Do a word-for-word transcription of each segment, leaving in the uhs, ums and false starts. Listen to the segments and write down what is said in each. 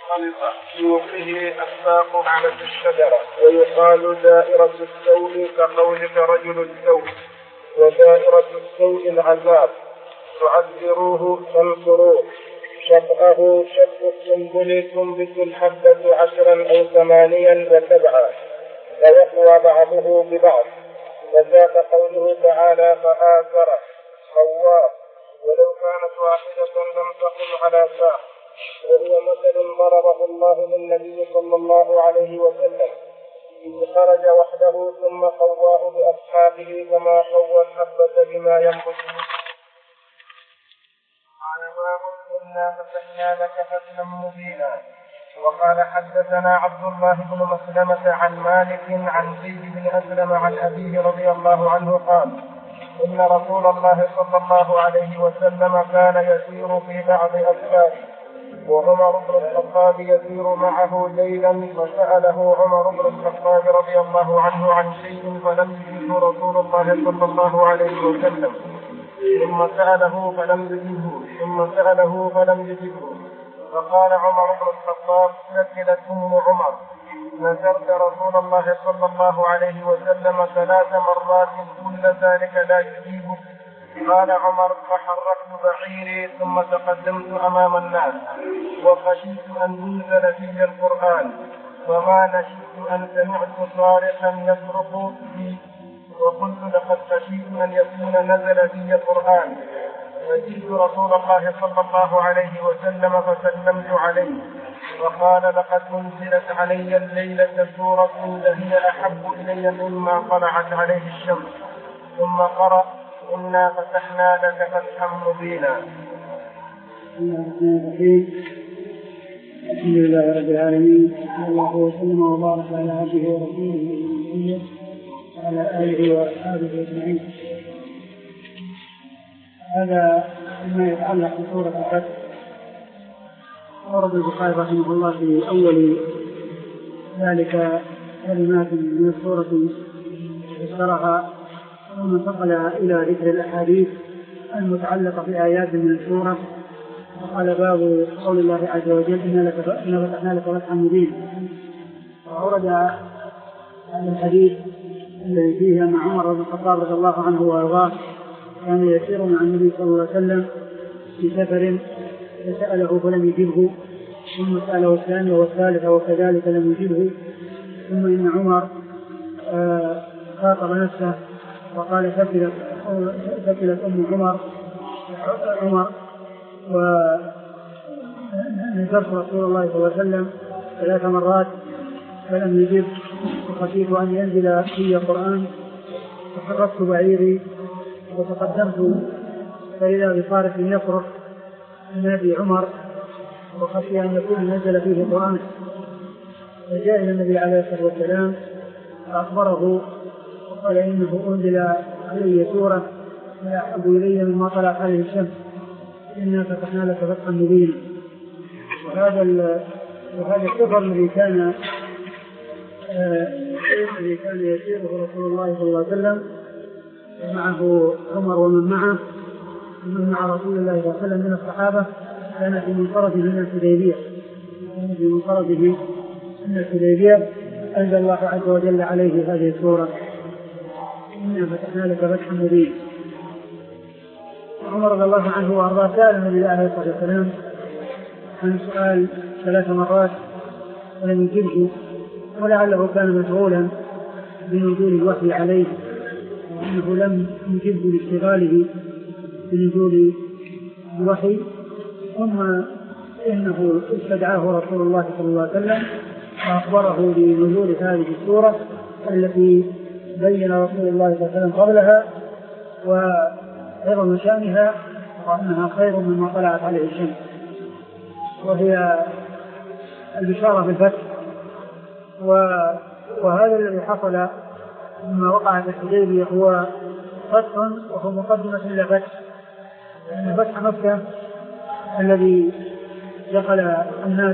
مختلطة يوقيه أسباق أعلى الشجرة، ويقال دائرة السوء كقولك رجل السوء، ودائرة السوء العذاب تعذروه تنصروه، شطأه شط السنبل تنبت الحبة عشرا أو ثمانيا وسبعا ويقوى بعضه ببعض، وذاك قوله تعالى فآثره خوار ولو كانت واحدة لم تقم على ساق، وهو مثل ضربه الله للنبي صلى الله عليه وسلم إذ خرج وحده ثم قواه بأصحابه كما قوى الحبة بما ينبت. قال باب إنا فتحنا لك فتحا مبينا. وقال حدثنا عبد الله بن مسلمة عن مالك عن زيد بن أسلم عن أبيه رضي الله عنه قال إن رسول الله صلى الله عليه وسلم كان يسير في بعض أسفاره وعمر بن الخطاب يسير معه ليلا، فسأله عمر بن الخطاب رضي الله عنه عن شيء فلم يجبه رسول الله صلى الله عليه وسلم، ثم سأله فلم يجبه ثم سأله فلم يجبه، فقال عمر بن الخطاب سكلت أم عمر نذرت رسول الله صلى الله عليه وسلم ثلاث مرات كل ذلك لا يجيبه. قال عمر فحركت بعيري ثم تقدمت أمام الناس وخشيت أن ينزل في القرآن، وما نشئت أن سمعت صارخا يصرخ بي وقلت لقد خشيت أن يكون نزل في القرآن، فجئت رسول الله صلى الله عليه وسلم فسلمت عليه وقال لقد أنزلت علي الليلة سورة لهي أحب إلي مما طلعت عليه الشمس، ثم قرأ إنا فتحنا لك فتحا مبينا. الحمد لله رب العالمين، صلى الله وسلم وبارك على عبده ورسوله محمد وعلى آله وأصحابه أجمعين. هذا ما يتعلق بسورة الفتح. ورد البخاري رحمه الله في أول ذلك كلمات من السورة ذكرها، ثم انتقل إلى ذكر الأحاديث المتعلقة بآيات من السورة، وقال باب قول الله عز وجل إنا فتحنا لك فتحا مبينا. وورد هذا الحديث الذي فيه أن عمر بن الخطاب رضي الله عنه وأرضاه كان يسير مع النبي صلى الله عليه وسلم في سفر فسأله فلم يجبه، ثم سأله الثانية والثالثة وكذلك لم يجبه، ثم إن عمر خاطب نفسه وقال ثقلت أم عمر عمر ونزلت رسول الله صلى الله عليه وسلم ثلاث مرات فلم يجب، وخشيت أن ينزل في القرآن، فحركت بعيري وتقدمت فإذا بصارخ يصرخ نادي عمر وخشي أن يكون نزل فيه القرآن، فجاء إلى النبي عليه الصلاة والسلام فأخبره وقال إنه أنزل علي سورة لا أحب إلي مما طلعت عليه الشمس إنا فتحنا لك فتحا مبينا. وهذا وهذا السفر الذي كان الذي كان يسيره رسول الله صلى الله عليه وسلم معه عمر ومن معه ومن مع رسول الله صلى الله عليه وسلم من الصحابة كان في منفرده من الحديبية كان في منفرده من الحديبية أنزل الله عز وجل عليه هذه السورة إنا فتحنا لك فتحا مبينا. عمر رضي الله عنه وأرضاه سأل النبي عليه الصلاة والسلام عن سؤال ثلاث مرات ولم يجبه، ولعله كان مشغولا بنزول الوحي عليه وأنه لم يجبه لاشتغاله بنزول الوحي، ثم إنه استدعاه رسول الله صلى الله عليه وسلم وأخبره بنزول هذه السورة التي بين رسول الله صلى الله عليه وسلم قبلها وعظم شأنها وأنها خير مما طلعت عليه الشمس، وهي البشارة بالفتح. وهذا الذي حصل مما وقع في الحديبية هو فتح وهو مقدمة إلى فتح، لأن فتح مكة الذي دخل الناس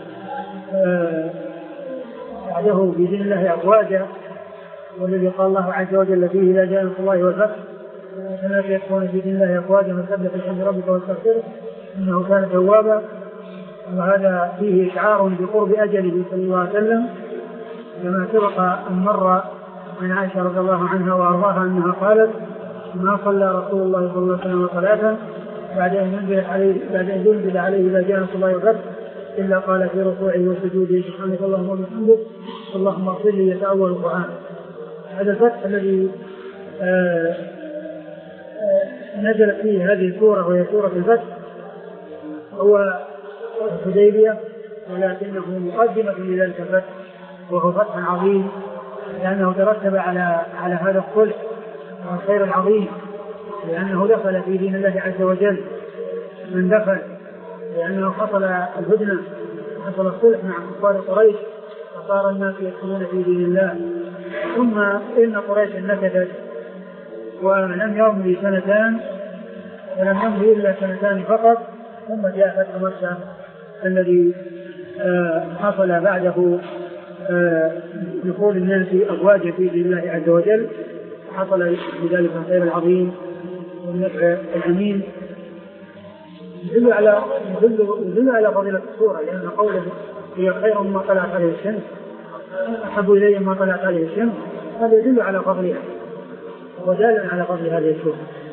بعده بإذن الله أفواجا، والذي قال الله عز وجل فيه لا جاء نصر الله والفتح الناس يدخلون في دين الله أفواجا فسبح بحمد ربك واستغفره إنه كان توابا. وهذا فيه إشعار بقرب أجله صلى الله عليه وسلم، كما سبق أن مر عن عائشة رضي الله عنها وأرضاها أنها قالت: ما صلى رسول الله صلى الله عليه وسلم صلاة بعد أن ينزل عليه بعد أن ينزل عليه إذا جاء نصر الله والفتح إلا قال في ركوعه وسجوده: سبحانك اللهم وبحمدك اللهم اغفر لي. يتأول القرآن. هذا الفتح الذي آه آه نزلت فيه هذه السورة وهي سورة الفتح هو الحديبية، ولكنه مقدمة لذلك الفتح، وهو فتح عظيم لأنه ترتب على على هذا الصلح والخير العظيم، لأنه دخل في دين الله عز وجل من دخل، لأنه حصل الهدنة حصل الصلح مع كفار قريش فصار الناس يدخلون في دين الله. ثم إن قريش نكدت ولم يمضي سنتان ولم يمضي إلا سنتان فقط، ثم جاء فتح مكة الذي آه حصل بعده آه دخول الناس أفواجا في دين الله عز وجل، حصل بذلك الخير العظيم والنفع الأمين. يدل على يدل على فضيلة السورة، لأن قوله هي خير مما طلعت عليه الشمس أحب إلي ما طلعت عليه الشمس، هذا يدل على فضلها ودال على فضل هذه السورة.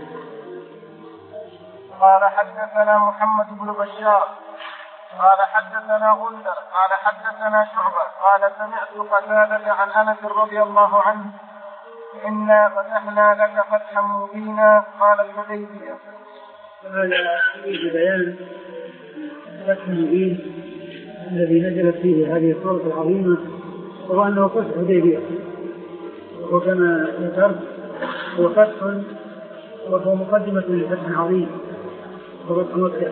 قال حدثنا محمد بن بشار قال حدثنا غندر قال حدثنا شعبة قال سمعت قتادة عن أنس رضي الله عنه: إنا فتحنا لك فتحا مبينا. قال الحديبية. هذا فيه بيان فتح مبين الذي نزلت فيه هذه السورة العظيمة، وهو أنه فتح الحديبية، وكما ذكرت هو فتح وهو مقدمة لفتح عظيم وفتح مكة.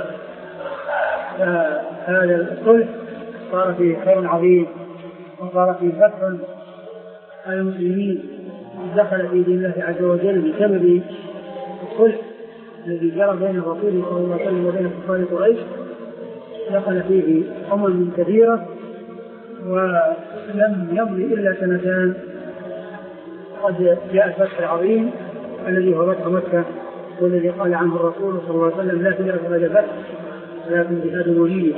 هذا الصلح صار فيه خير عظيم وصار فيه فتح على المسلمين دخل في دين الله عز وجل بسبب الصلح الذي جرى بين الرسول صلى الله عليه وسلم وبين كفار قريش. دخل فيه أمم كثيرة ولم يمضي إلا سنتان قد جاء الفتح العظيم الذي هو فتح مكة، والذي قال عنه الرسول صلى الله عليه وسلم: لا تدرك هذا الفتح ولكن جهاد ولي.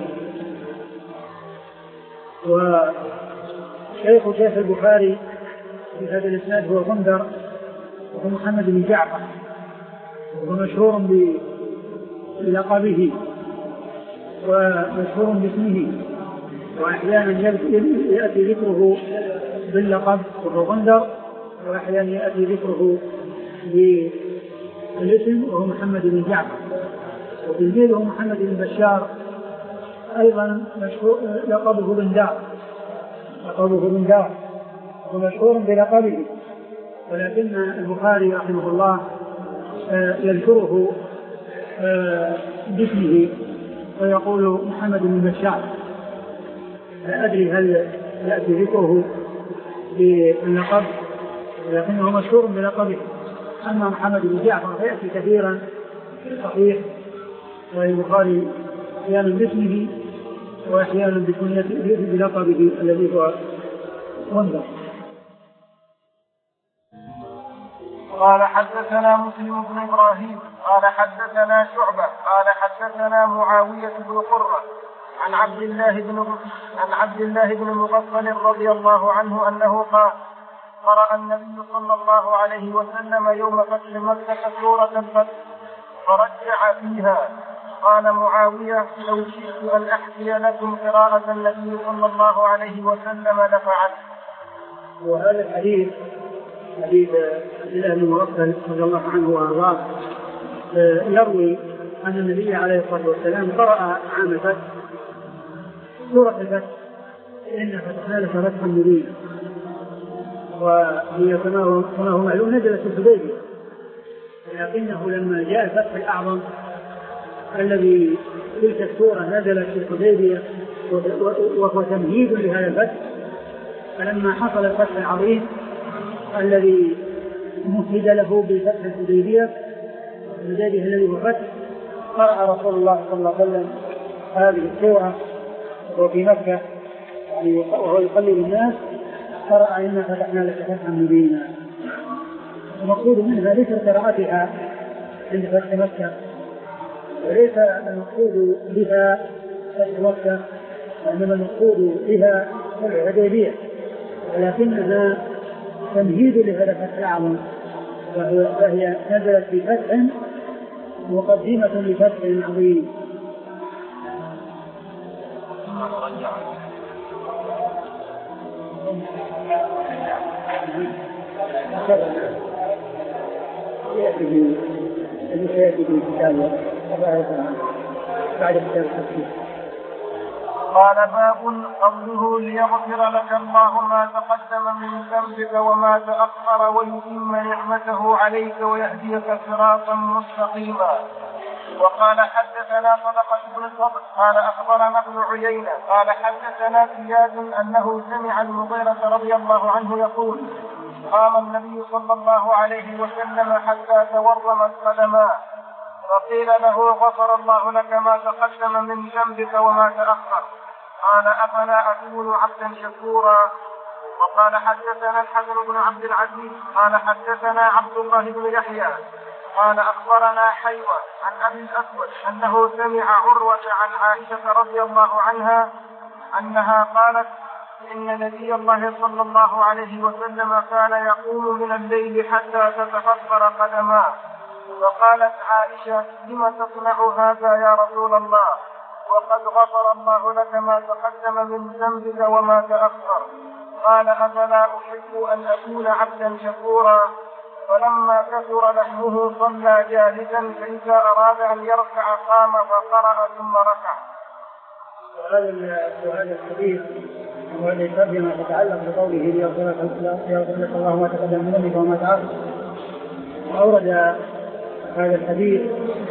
وشيخ شيخ البخاري في هذا الإسناد هو غندر وهو محمد بن جعفر، ومشهور بلقبه ومشهور باسمه، وأحيانا يأتي ذكره باللقب وهو غندر، وأحيانا يأتي ذكره بالاسم وهو محمد بن جعفر. وتلميذه محمد بن بشار أيضا مشهور لقبه بن دار لقبه بن دار ومشهور بلقبه، ولكن البخاري رحمه الله يذكره باسمه ويقول محمد بن بشار. لا أدري هل يأتي ذكره باللقب، ولكنه مشهور بلقبه. أما محمد بن جعفر فيأتي كثيرا في الصحيح، والبخاري أحيانا باسمه وأحيانا بلقبه الذي هو غندر. قال حدثنا مسلم بن إبراهيم قال حدثنا شعبة قال حدثنا معاوية بن قرة عن عبد الله بن عن عبد الله بن مغفل رضي الله عنه أنه قال: قرأ النبي صلى الله عليه وسلم يوم فتح مكة سورة الفتح فرجع فيها. قال معاوية: لو شئت أن أحكي لكم قراءة النبي صلى الله عليه وسلم لفعلت. وهذا الحديث حديث عبد الله بن مغفل رضي الله عنه وارضاه يروي أن النبي عليه الصلاة والسلام قرأ عام الفتح سورة الفتح: إن فتحنا لك فتحا مبينا. وهي كما هو معلوم نزلت في الحديبية، لكنه لما جاء الفتح الأعظم الذي تلك السورة نزلت في الحديبية وهو تمهيد لهذا الفتح، فلما حصل الفتح العظيم الذي مهد له بفتح الحديبية الحديبية الذي هو فتح، قرأ رسول الله صلى الله عليه وسلم هذه السورة وفي مكة وهو يصلي بالناس: قرأ إنا فتحنا لك فتحا مبينا. المقصود منها ليس قراءتها عند فتح مكة، وليس المقصود بها فتح مكة، وإنما المقصود بها الحديبية، ولكنها تمهيد لهذا الفتح الأعظم، وهي نزلت بفتح مقدمة لفتح عظيم. قال باب قوله ليغفر لك الله ما تقدم من ذنبك وما تأخر ويتم نعمته عليك ويهديك صراطا مستقيما. وقال حدثنا صدقة بن صبر قال أخبرنا ابن عيينة قال حدثنا زياد أنه سمع المغيرة رضي الله عنه يقول قام النبي صلى الله عليه وسلم حتى تورمت قدماه فقيل له غفر الله لك ما تقدم من ذنبك وما تأخر قال أفلا أكون عبدا شكورا. وقال حدثنا الحسن بن عبد العزيز قال حدثنا عبد الله بن يحيى قال أخبرنا حيوة عن أبي الأسود أنه سمع عروة عن عائشة رضي الله عنها أنها قالت إن نبي الله صلى الله عليه وسلم كان يقوم من الليل حتى تتفطر قدماه. فقالت عائشة لم تصنع هذا يا رسول الله وقد غفر الله لك ما تقدم من ذنبك وما تأخر. قال أفلا أحب أن أكون عبدا شكورا. فلما كثر لحمه صلى جالسا فإذا أراد أن يركع قام فقرأ ثم ركع. وهذا الحديث وهذه الترجمة تتعلق بقوله ليغفر لك الله ما تقدم من ذنبك وما تأخر. وأورد هذا الحديث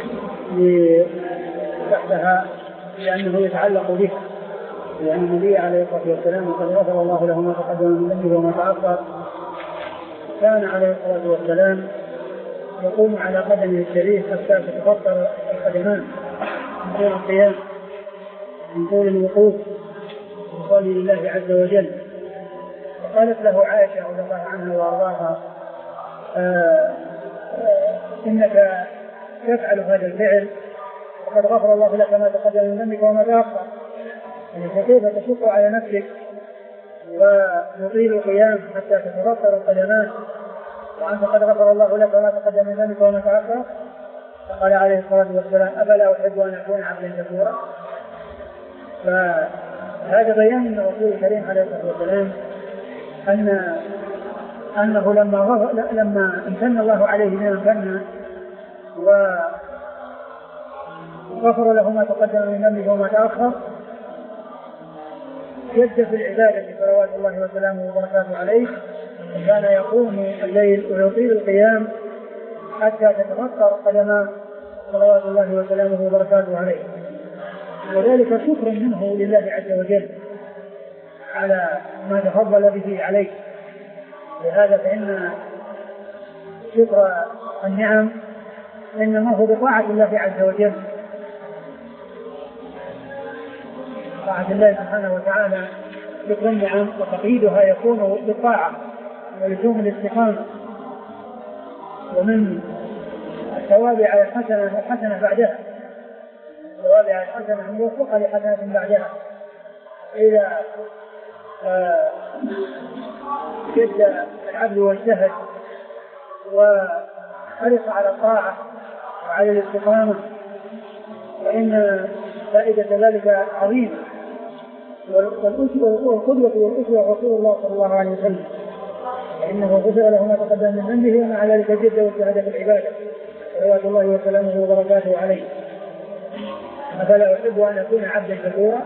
تحتها لأنه يتعلق به، لأن النبي عليه الصلاة والسلام قد غفر الله له ما تقدم من ذنبه وما تأخر. كان عليه الصلاة والسلام يقوم على قدمه الشريف حتى تتفطر القدمان من طول القيام من طول الوقوف يصلي لله عز وجل. فقالت له عائشة رضي الله عنها وأرضاها آه آه إنك تفعل هذا الفعل وقد غفر الله لك ما تقدم من ذنبك وما تأخر، يعني فكيف تشق على نفسك وتطيل القيام حتى تتفطر القدمان وأنت قد غفر الله لك ما تقدم من ذنبك وما تأخر؟ فقال عليه الصلاة والسلام أفلا أحب أن أكون عبدا شكورا. فهذا بيان من الرسول الكريم عليه الصلاة والسلام أن أنه لما غفر لما امتن الله عليه بما امتن وغفر له ما تقدم من ذنبه وما تأخر جد في العبادة صلوات الله وسلامه وبركاته عليه، وكان يقوم الليل ويطيل القيام حتى تتفطر قدماه صلوات الله وسلامه وبركاته عليه، وذلك شكر منه لله عز وجل على ما تفضل به عليه. لهذا فإن شكر النعم إنما هو بطاعة الله عز وجل، طاعة الله سبحانه وتعالى. شكر النعم وتقييدها يكون بالطاعة ولزوم الاستقامة، ومن الثواب على الحسنة الحسنة بعدها، الثواب على الحسنة من يوفق لحسنة بعدها. إذا جد العبد واجتهد وحرص على الطاعة وعلى الاستقامة فإن فائدة ذلك عظيمة. والقدوة والأسوة رسول الله صلى الله عليه وسلم، فإنه غفر له ما تقدم من ذنبه ومع ذلك جد واجتهد في العبادة صلوات الله وسلامه وبركاته عليه. أفلا أحب أن أكون عبدا شكورا.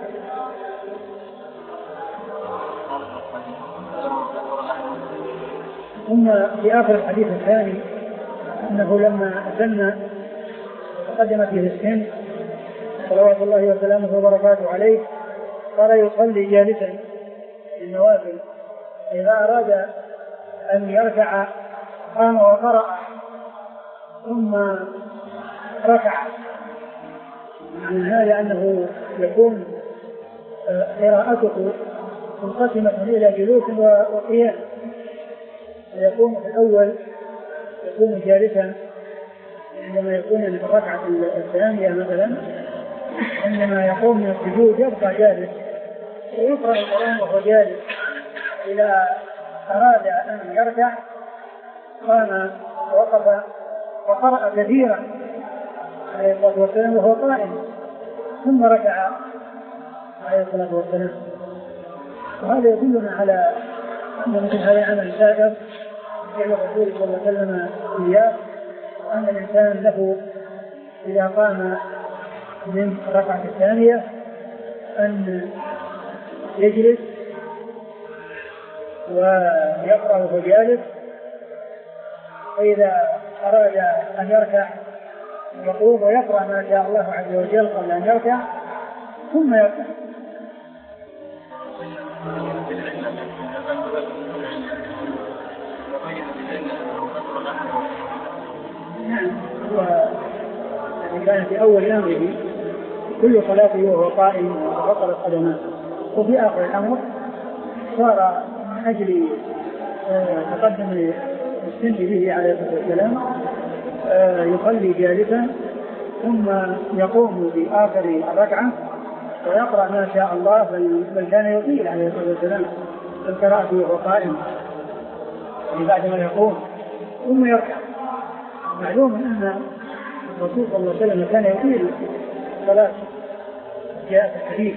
ثم في آخر الحديث الثاني أنه لما أسن وتقدم فيه السن صلوات الله وسلامه وبركاته عليه صار يصلي جالسا النوافل، إذا أراد أن يركع قام وقرأ ثم ركع. من هذا أنه يكون قراءته منقسمة إلى جلوس وقيام، فيكون في الأول يكون جالسا عندما يكون في الركعة الثانية مثلا، عندما يقوم من السجود يبقى جالس ويقرأ القرآن وهو جالس، إذا أراد أن يرجع قام ووقف وقرأ كثيرا عليه الصلاة والسلام وهو قائم، ثم رجع عليه الصلاة والسلام. وهذا يدلنا على أن مثل هذا عمل سائر فعل الرسول صلى الله عليه وسلم إياه، وأن الإنسان له إذا قام من الركعة الثانية أن يجلس ويقرأ وهو جالس، فإذا أراد أن يركع يقوم ويقرأ ما شاء الله عز وجل قبل أن يركع ثم يركع. نعم، كان في أول أمره كل صلاته وهو قائم وفقر القدمات، وفي آخر الأمر صار من أجل تقدم السن به عليه الصلاة والسلام يصلي جالسا ثم يقوم في آخر الركعة ويقرأ ما شاء الله، بل كان يطيل عليه الصلاة والسلام القراءة وهو قائم بعدما يقوم ثم يركع. معلوم أن الرسول صلى الله عليه وسلم كان يطيل الصلاة، جاء في الحديث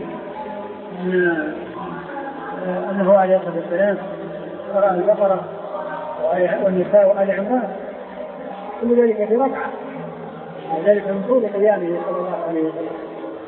أنه عليه الصلاة والسلام قرأ البقرة والنساء وآل عمران كل ذلك في ركعة، وذلك من طول قيامه صلى الله عليه وسلم.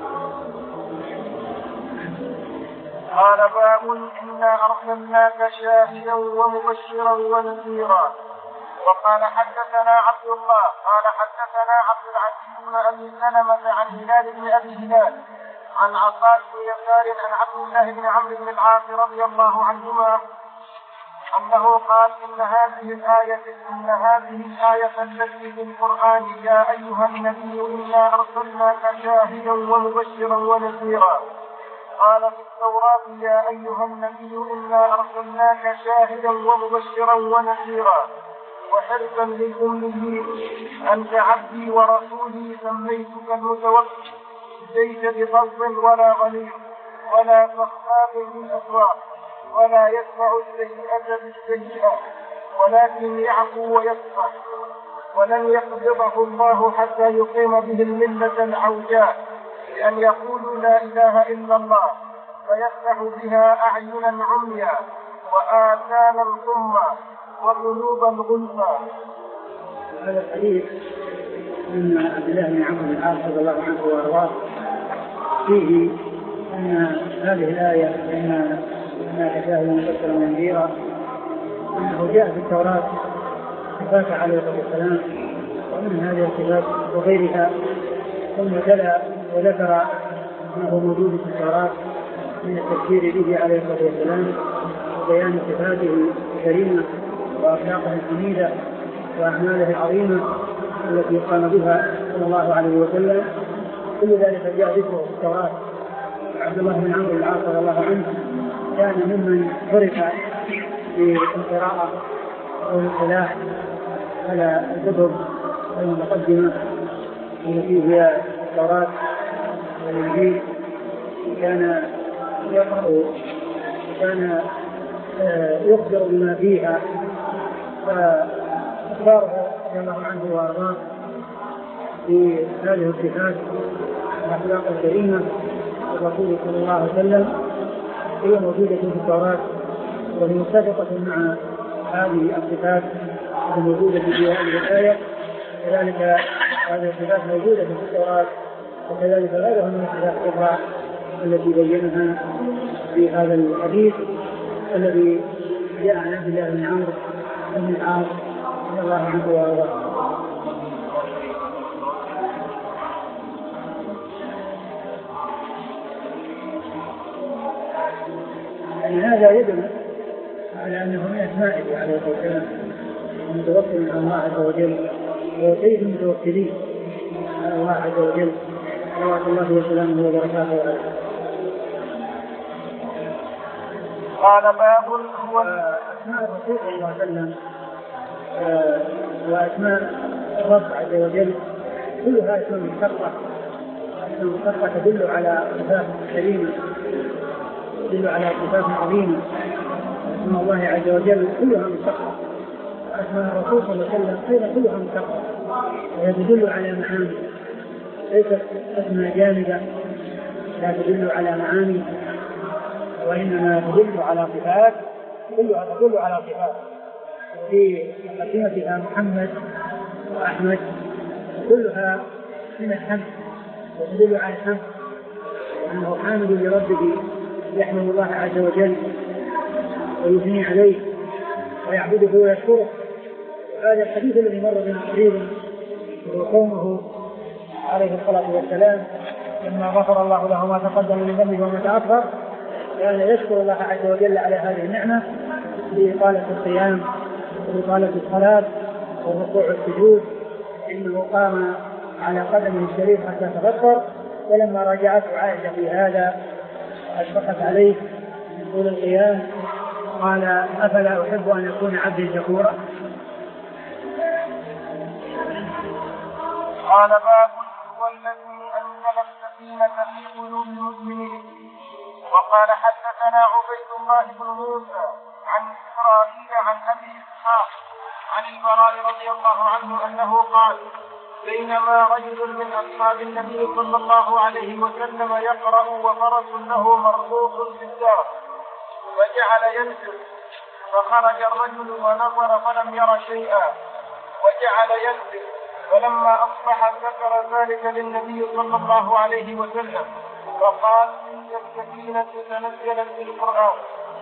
قال باب إنا أرسلناك شاهدا ومبشرا ونذيرا. وقال حدثنا عبد الله قال حدثنا عبد العزيز بن أبي سلمة عن هلال بن أبي هلال عن عطاء بن يسار عن عبد الله بن عمرو بن العاص رضي الله عنهما أنه قال إن هذه الآية إن هذه الآية التي في القرآن يا أيها النبي إنا أرسلناك شاهدا ومبشرا ونذيرا، قال في التوراة يا أيها النبي إنا أرسلناك شاهدا ومبشرا ونذيرا وحرصا للأميين أنت عبدي ورسولي سميتك المتوكل ليس بفظ ولا غليظ ولا صخاب بالأسواق ولا يدفع السيئة بالسيئة ولكن يعفو ويصفح، ولن يقبضه الله حتى يقيم به الملة العوجاء بأن يقولوا لا إله إلا الله فيفتح بها أعينا عميا وآذانا صما وقلوبا غلفا. هذا الحديث من عبد الله بن عمرو بن العاص رضي الله عنه وارضاه فيه أن هذه الآية إن هناك شاهد مبشرا ونذيرا أنه جاء في التوراة صفات عليه الصلاة والسلام ومن هذه الصفات وغيرها، ثم تلا وذكر أنه موجود في التوراة من التذكير به عليه الصلاة والسلام وبيان صفاته الكريمة وأخلاقه الحميدة وأعماله العظيمة التي قام بها صلى الله عليه وسلم. كل ذلك جاء ذكره في التوراة. عبد الله بن عمرو بن العاص رضي الله عنه كان ممن عرف بالقراءة والاطلاع على الكتب المقدمة التي هي التوراة والإنجيل، كان يقرأ كان يخبر بما فيها، فأخباره رضي الله عنه وأرضاه في هذه الصفات والأخلاق الكريمة الرسول صلى الله عليه وسلم هي موجودة في التوراة وهي متفقة مع هذه الصفات الموجودة في هذه الآية. كذلك هذه الصفات موجودة في التوراة وكذلك غيرها من الصفات الأخرى التي بينها في هذا الحديث الذي جاء عن عبد الله بن عمرو بن العاص رضي الله عنه وارضاه. يعني هذا يدل على أنه من أسمائه عليه الصلاة والسلام متوكل على الله عز وجل وسيد المتوكلين على الله عز وجل صلوات الله وسلامه وبركاته عليه. قال باب هو أسماء الرسول صلى الله عليه وسلم وأسماء الرب عز وجل كلها اسم مشتقة أسماء مشتقة تدل على صفات كريمة، تدل على صفات عظيمة. أسماء الله عز وجل كلها مشتقة، أسماء الرسول صلى الله عليه وسلم أيضا كلها مشتقة، وهي تدل على معاني، ليست أسماء جامدة لا تدل على معاني، وإنما تدل على صفات، كلها تدل على صفات. في مقدمتها محمد وأحمد كلها من الحمد، وتدل على الحمد أنه حامد لربه يحمد الله عز وجل ويثني عليه ويعبده ويشكره. هذا الحديث الذي مر بنا قريبا هو قومه عليه الصلاة والسلام لما غفر الله له ما تقدم من ذنبه وما تأخر كان يشكر الله عز وجل على هذه النعمة بإطالة الصيام وإطالة الصلاة والركوع والسجود، إنه قام على قدمه الشريف حتى تفكر. ولما راجعته عائشة في هذا أشفقت عليه من طول القيام قال أفلا أحب أن يكون عبدي شكورا. قال باب هو الذي أنزل السكينة في قلوب المؤمنين. وقال حدثنا عبيد الله بن موسى عن إسرائيل عن أبي إسحاق عن البراء رضي الله عنه أنه قال بينما رجل من أصحاب النبي صلى الله عليه وسلم يقرأ وفرس له مربوط في الدار وجعل ينزل، فخرج الرجل ونظر فلم ير شيئا وجعل ينزل، فلما أصبح ذكر ذلك للنبي صلى الله عليه وسلم فقال إن السكينة تنزلت في القرآن.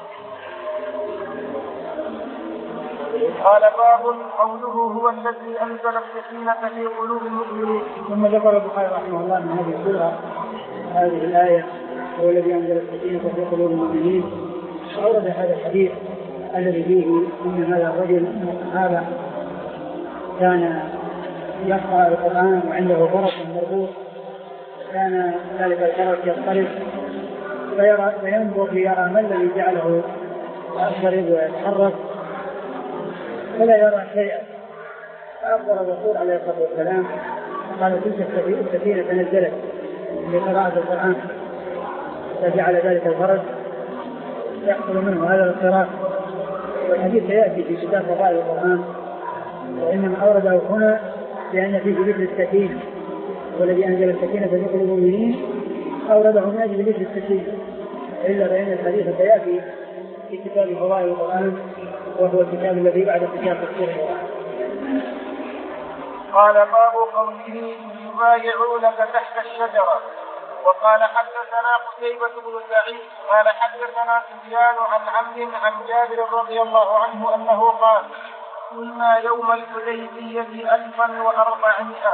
قال باب قوله هو الذي أنزل السكينة في قلوب المؤمنين. ثم ذكر البخاري رحمه الله من هذه السورة هذه الآية هو الذي أنزل السكينة في قلوب المؤمنين، أورد هذا الحديث الذي فيه أن هذا الرجل من الصحابة كان يقرأ القرآن وعنده فرس مربوط، كان ذلك الفرس يضطرب فينظر ليرى ما الذي جعله يضطرب ويتحرك فلا يرى شيئا، فأخبر الرسول عليه الصلاة والسلام قال تلك السكينة تنزلت لقراءة القرآن، فجعل ذلك الفرس يحصل منه هذا الاضطراب. والحديث سيأتي في كتاب فضائل القرآن، وإنما أورده هنا لأن فيه ذكر السكينة، والذي أنزل السكينة في قلوب المؤمنين أورده من أجل ذكر السكينة، إلا فإن الحديث سيأتي في كتاب فضائل القرآن وهو الكتاب الذي بعد كتاب تفسير القرآن. قال باب قوله يبايعونك تحت الشجرة. وقال حدثنا قتيبة بن سعيد قال حدثنا سفيان عن عمرو عن جابر رضي الله عنه أنه قال كنا يوم الحديبية ألفا وأربعمائة.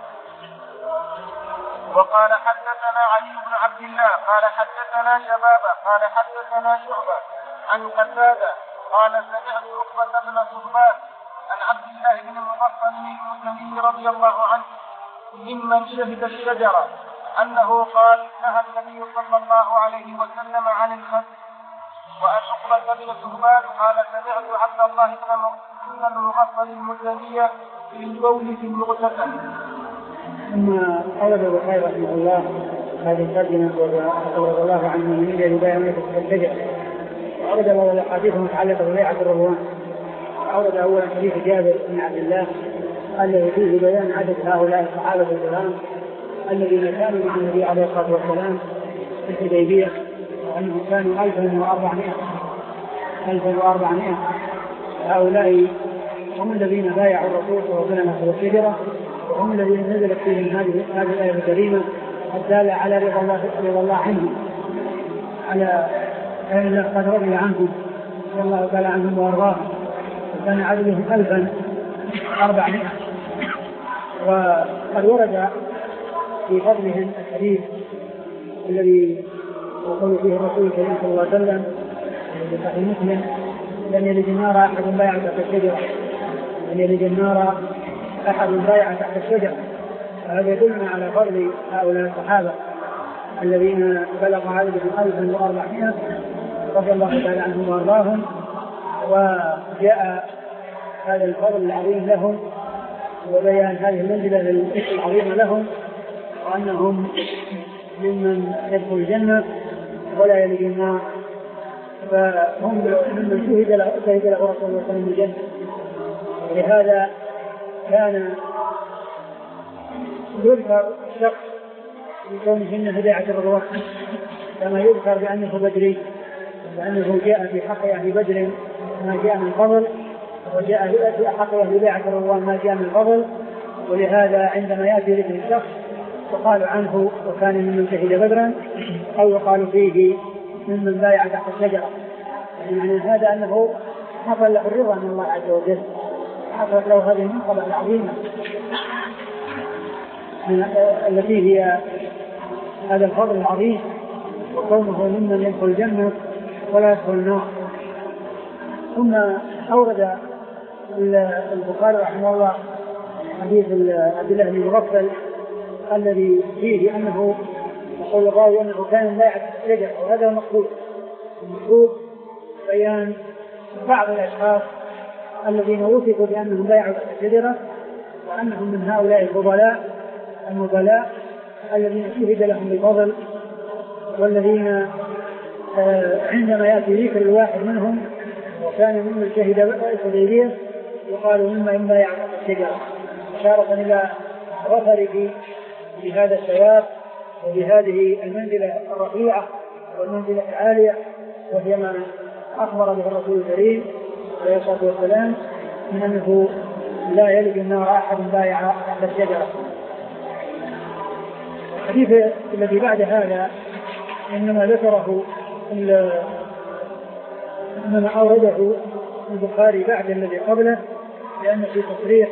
وقال حدثنا علي بن عبد الله قال حدثنا شبابة قال حدثنا شعبة عن قتادة قال سمعت عقبة بن صفوان عن عبد الله بن مغفل المسلمي رضي الله عنه ممن شهد الشجرة أنه قال نهى النبي صلى الله عليه وسلم عن الخزف. وعن عقبة بن صفوان قال سمعت عبد الله بن المغفل المسلمي في البول في المغتسل. ثم أورد البخاري رحمه الله هذه الترجمة ورضي الله عنه من يبايعونك تحت الشجرة، وأورد بعض الأحاديث المتعلقة ببيعة الرضوان. أورد أولا حديث جابر بن عبد الله الذي فيه بيان عدد هؤلاء الصحابة الكرام الذين كانوا مع النبي عليه الصلاة والسلام في الحديبية، وأنهم كانوا ألفا وأربعمائة ألفا وأربعمائة. هؤلاء هم الذين بايعوا الرسول صلى الله عليه وسلم في الشجرة، وهم الذين نزلت فيهم هذه هذه الآية الكريمة الدالة على رضا الله رضا الله عنهم، على أن قد رضي عنهم صلى الله تعالى عنهم وأرضاهم، وكان عددهم ألفا وأربعمائة. وقد ورد في فضلهم الحديث الذي يقول فيه الرسول الكريم صلى الله عليه وسلم في صحيح مسلم لم يلج النار أحد بايع تحت الشجرة، لم يلج النار أحد بايع تحت الشجرة. هذا يدلنا على فضل هؤلاء الصحابة الذين بلغ عددهم ألفا وأربعمائة رضي الله تعالى عنهم وأرضاهم. وجاء هذا الفضل العظيم لهم وبيان هذه المنزلة العظيمة لهم وأنهم ممن يدخل الجنة ولا يلج النار، فهم ممن شهد له شهد له رسول الله صلى الله عليه وسلم الجنة. ولهذا كان يذكر الشخص بكونه من هداية الرضوان، كما يذكر بأنه بدري، وأنه جاء في حق أهل بدر ما جاء من فضل، وجاء في حق أهل هداية الرضوان ما جاء من فضل. ولهذا عندما يأتي ذكر الشخص يقال عنه وكان ممن شهد بدرا، أو يقال فيه ممن بايع تحت الشجرة. يعني هذا أنه حصل له الرضا من الله عز وجل، حصلت له هذه المنقبة العظيمة التي هي هذا الفضل العظيم، وكونه ممن يدخل الجنة ولا يدخل النار. ثم أورد البخاري رحمه الله حديث عبد الله بن مغفل الذي فيه أنه يقول الراوي أنه كان لا يعرف الشجر، وهذا المقصود المقصود بيان بعض الأشخاص الذين وصفوا بأنهم لا يعرفون الشجرة، وأنهم من هؤلاء الفضلاء المضلاء الذين شهد لهم بالفضل، والذين عندما يأتي ذكر الواحد منهم وكان ممن شهد الحديبية يقال مما إما يعرف الشجرة، إشارة إلى رفضه بهذا الثواب وبهذه المنزلة الرفيعة والمنزلة العالية، وهي ما أخبر به الرسول الكريم عليه الصلاة والسلام من أنه لا يلج النار أحد بايع تحت الشجرة. الحديث الذي بعد هذا إنما ذكره إنما أورده البخاري بعد الذي قبله، لأن في تصريح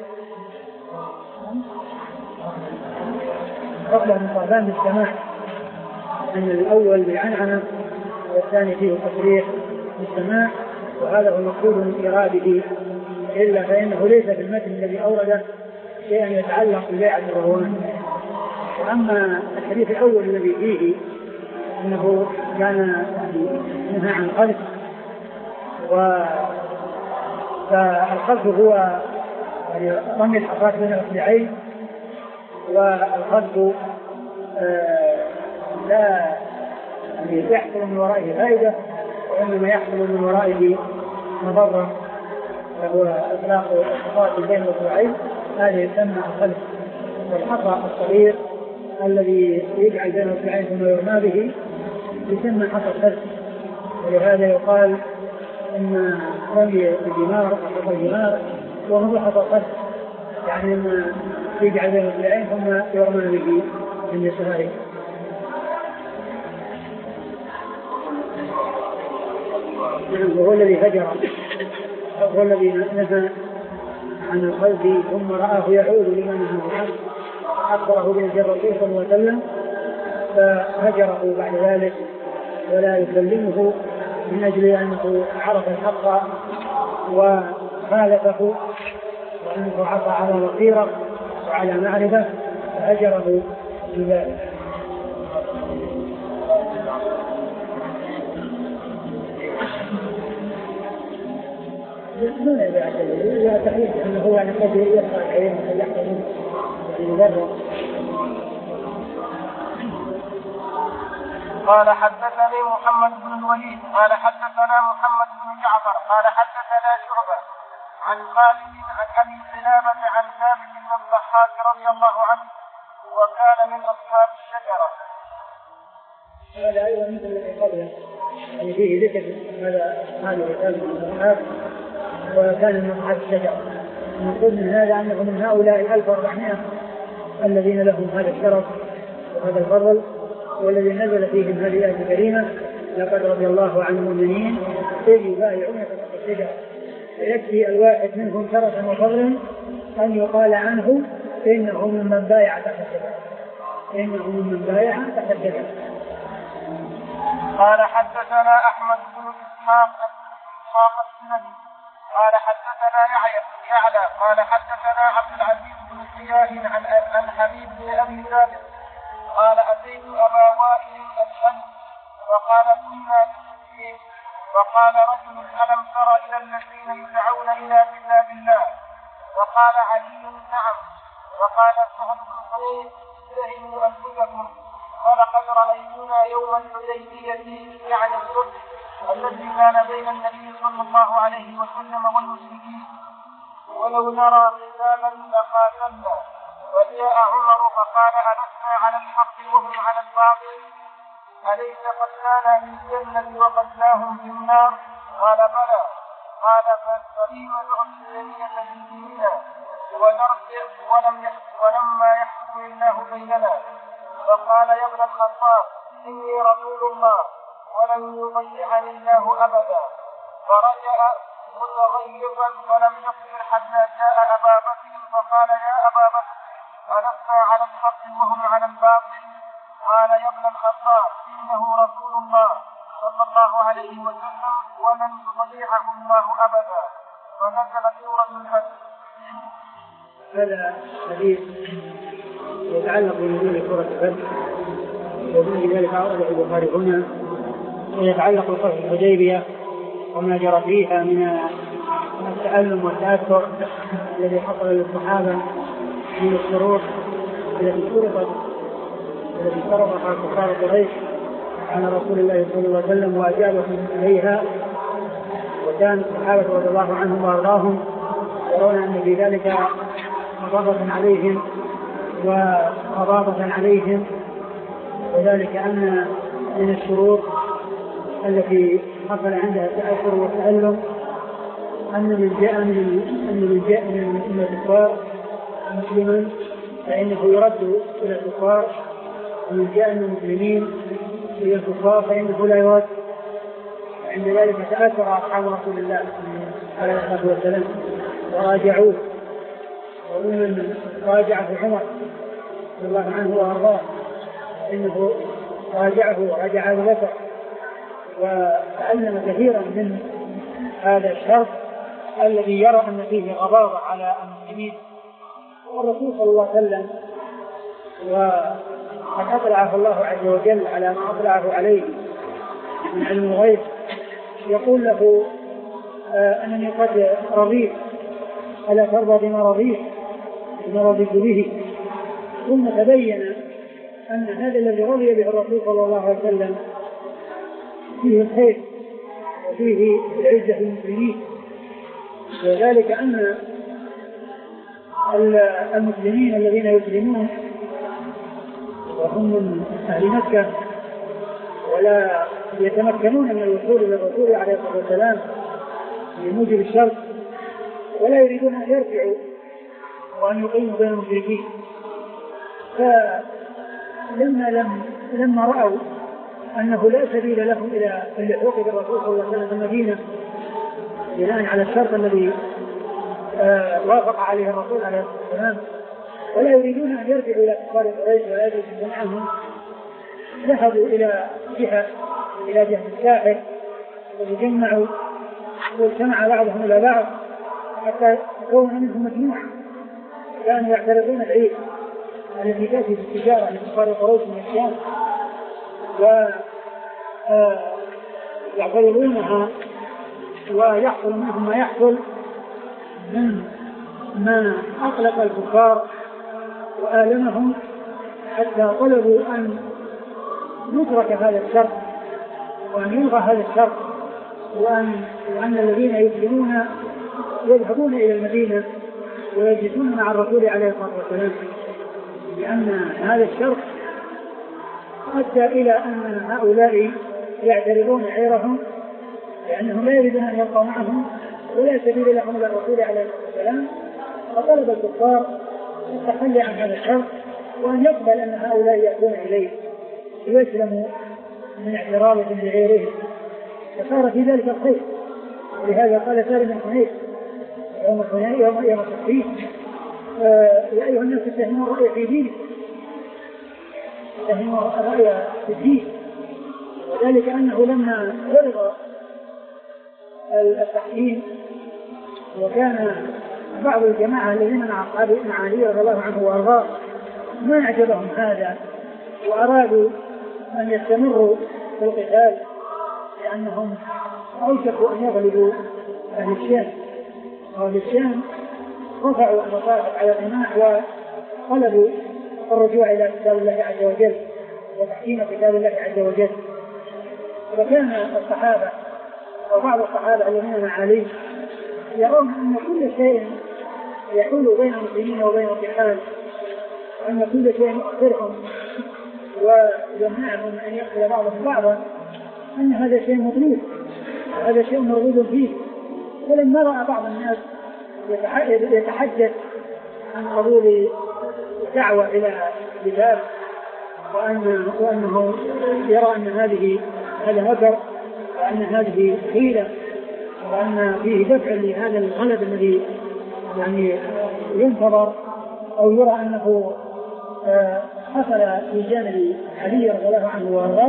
قبله مصابان بالسماع، أن الأول بعنعنة والثاني فيه تصريح بالسماع، وهذا هو المقصود من إراده، إلا فإنه ليس في المتن الذي أورده شيئا يتعلق ببيعة الرضوان. وأما الحديث الأول الذي فيه أنه كان نهى عن القذف، فالقذف هو رمي الحصاة بين الأصبعين، والقذف آه لا يعني يحصل من ورائه فائدة، وإنما يحصل من ورائه مضرة، وهو إطلاق الحصاة بين الأصبعين، هذا يسمى القذف. والحصى الصغير الذي يجعل بين الأصبعين ثم يرمى به يسمى حصى القذف. ولهذا يقال إن رمي الجمار حصى الجمار وهو حصى القذف، يعني إن يجعل بين الأصبعين ثم يرمى به من يساره. وهو الذي فجر، هو الذي نهى عن القذف ثم رآه يعود لمن نهى عنه، أخبره به الرسول صلى الله عليه وسلم فهجره بعد ذلك ولا يكلمه من أجل أنه عرف الحق وخالفه، وأنه عصى على بصيرة وعلى معرفة، فهجره بذلك. ما يبيع الشيء لا تحريف أنه هو يعني قد يسمع العلم ويحفظ المدرس. قال حدثني محمد بن الوليد قال حدثنا محمد بن جعفر قال حدثنا شعبة عن خالد عن أبي سلامة عن ثابت بن الضحاك رضي الله عنه وكان من أصحاب الشجرة. هذا أيضا مثل الذي قبله، يعني فيه ذكر هذا هذا ثابت بن الضحاك وكان من أصحاب الشجرة. نقول من هذا أنه من هؤلاء ألف وأربعمائة الذين لهم هذا الشرف وهذا الفضل، والذي نزل فيهم هذه الآية الكريمة: لقد رضي الله عن المؤمنين إذ يبايعونك تحت الشجرة. فيكفي الواحد منهم شرفا وفضلا أن يقال عنه إنه ممن بايع تحت الشجرة، إنه ممن بايع تحت الشجرة. قال حدثنا أحمد بن إسحاق إسحاق السندي قال حدثنا يعلى قال حدثنا عبد العزيز بن زياد عن عن حبيب بن أبي ثابت قال أتيت أبا وائل الشمس وقال كنا بسجين وقال رجل: ألم تر إلى الذين يدعون إلى كتاب الله؟ وقال علي: نعم. وقال سهل بن حنين: اتهموا أنفسكم ولقد رأيتنا يوم الحديبية يعني الصلح الذي كان بين النبي صلى الله عليه وسلم والمشركين ولو نرى قتالا لقاتلنا. وجاء عمر فقال ألسنا على الحق وهم على الباطل؟ أليس قتلانا في الجنة وقتلاهم في النار؟ قال بلى. قال فلما نعطي جميع ديننا ونرجع ولم ولما يحكم الله بيننا. فقال يا ابن الخطاب إني رسول الله ولن يضيعني الله أبدا. فرجع متغيظا ولم يصبر حتى جاء أبا بكر فقال يا أبا بكر ألسنا على الحق وهم على الباطل؟ قال يا ابن الخطاب إنه رسول الله صلى الله عليه وسلم ولن يضيعه الله أبدا. فنزلت سورة الحج. هذا حديث يتعلق بنزول سورة الحج ومن ذلك أورده البخاري هنا ويتعلق بصلح الحديبية وما جرى فيها من التألم والتأثر الذي حصل للصحابة من الشروط التي فرضت التي فرضها كفار قريش على رسول الله صلى الله عليه وسلم وأجابهم إليها. وكان الصحابة رضي الله عنهم وأرضاهم يرون أن في ذلك مضرة عليهم وغضاضة عليهم، وذلك أن من الشروط التي حصل عندها التأثر والتألم أن من جاء من أن من جاء من الكفار مسلما فإنه يرد إلى الكفار، ومن جاء من المسلمين إلى الكفار فإنه لا يرد. وعند ذلك تأثر أصحاب رسول الله عليه الصلاة والسلام وراجعوه، ومن راجعه عمر رضي الله عنه وأرضاه إنه راجعه ورجع أبو بكر وتألم كثيرا من هذا الشرط الذي يرى أن فيه غضاضة على المسلمين. والرسول صلى الله عليه وسلم وقد أطلعه الله عز وجل على ما أطلعه عليه من علم الغيب يقول له آه أنني قد رضيت ألا ترضى بما رضيت بما رضيت به. ثم تبين أن هذا الذي رضي به الرسول صلى الله عليه وسلم فيه الخير وفيه العزة للمسلمين، وذلك أن المسلمين الذين يسلمون وهم من أهل مكة ولا يتمكنون من الوصول إلى الرسول عليه الصلاة والسلام بموجب الشرط ولا يريدون أن يرجعوا وأن يقيموا بين المشركين. فلما لم لما رأوا أنه لا سبيل لهم إلى اللحوق بالرسول صلى الله عليه وسلم في المدينة بناء على الشرط الذي آه وافق عليه الرسول عليه الصلاة والسلام ولا يريدون أن يرجعوا إلى كفار قريش ولا يجلسوا معهم، ذهبوا إلى جهة إلى جهة الساحل وتجمعوا واجتمع بعضهم إلى بعض حتى تكون منهم مجموعة كانوا يعترضون العيد التي تأتي بالتجارة لكفار قريش من الشام ويعترضونها ويحصل منهم ما يحصل من ما أقلق الكفار وآلمهم حتى طلبوا أن يترك هذا الشرط وأن يلغى هذا الشرط وأن, وأن الذين يسلمون يذهبون إلى المدينة ويجلسون مع الرسول عليه الصلاة والسلام، لأن هذا الشرط أدى إلى أن هؤلاء يعترضون عيرهم لأنهم لا يريدون أن يبقوا معهم ولا سبيل لهم إلى الرسول عليه الصلاة والسلام. فطلب الكفار التخلي عن هذا الشرط وأن يقبل أن هؤلاء يأتون إليه ويسلموا من اعتراضهم لغيرهم، فصار في ذلك الخير. ولهذا قال سالم بن حنيف يوم يوم يوم التصفيق يا أيها الناس اتهموا الرأي في دينه، اتهموا الرأي في الدين، وذلك أنه لما فرض التحكيم وكان بعض الجماعة الذين مع مع علي رضي الله عنه وأرضاه ما أعجبهم هذا وأرادوا أن يستمروا في القتال لأنهم أوشكوا أن يغلبوا أهل الشام. وأهل الشام رفعوا المصائب على الرماح وقلبوا الرجوع إلى كتاب الله عز وجل وتحكيم كتاب الله عز وجل. وكان الصحابة وبعض الصحابة الذين مع علي يرون أن كل شيء يحول بين المسلمين وبين القتال، وأن كل شيء يؤخرهم ويمنعهم أن يقتل بعضهم بعضا، أن هذا شيء مطلوب، هذا شيء مرغوب فيه. ولما رأى بعض الناس يتحدث عن قبول الدعوة إلى الكتاب وأن وأنه يرى أن هذه هذا هدر وأن هذه حيلة وأن فيه دفع لهذا الغلب الذي يعني ينتظر أو يرى أنه حصل في جانب علي رضي الله عنه وارضاه،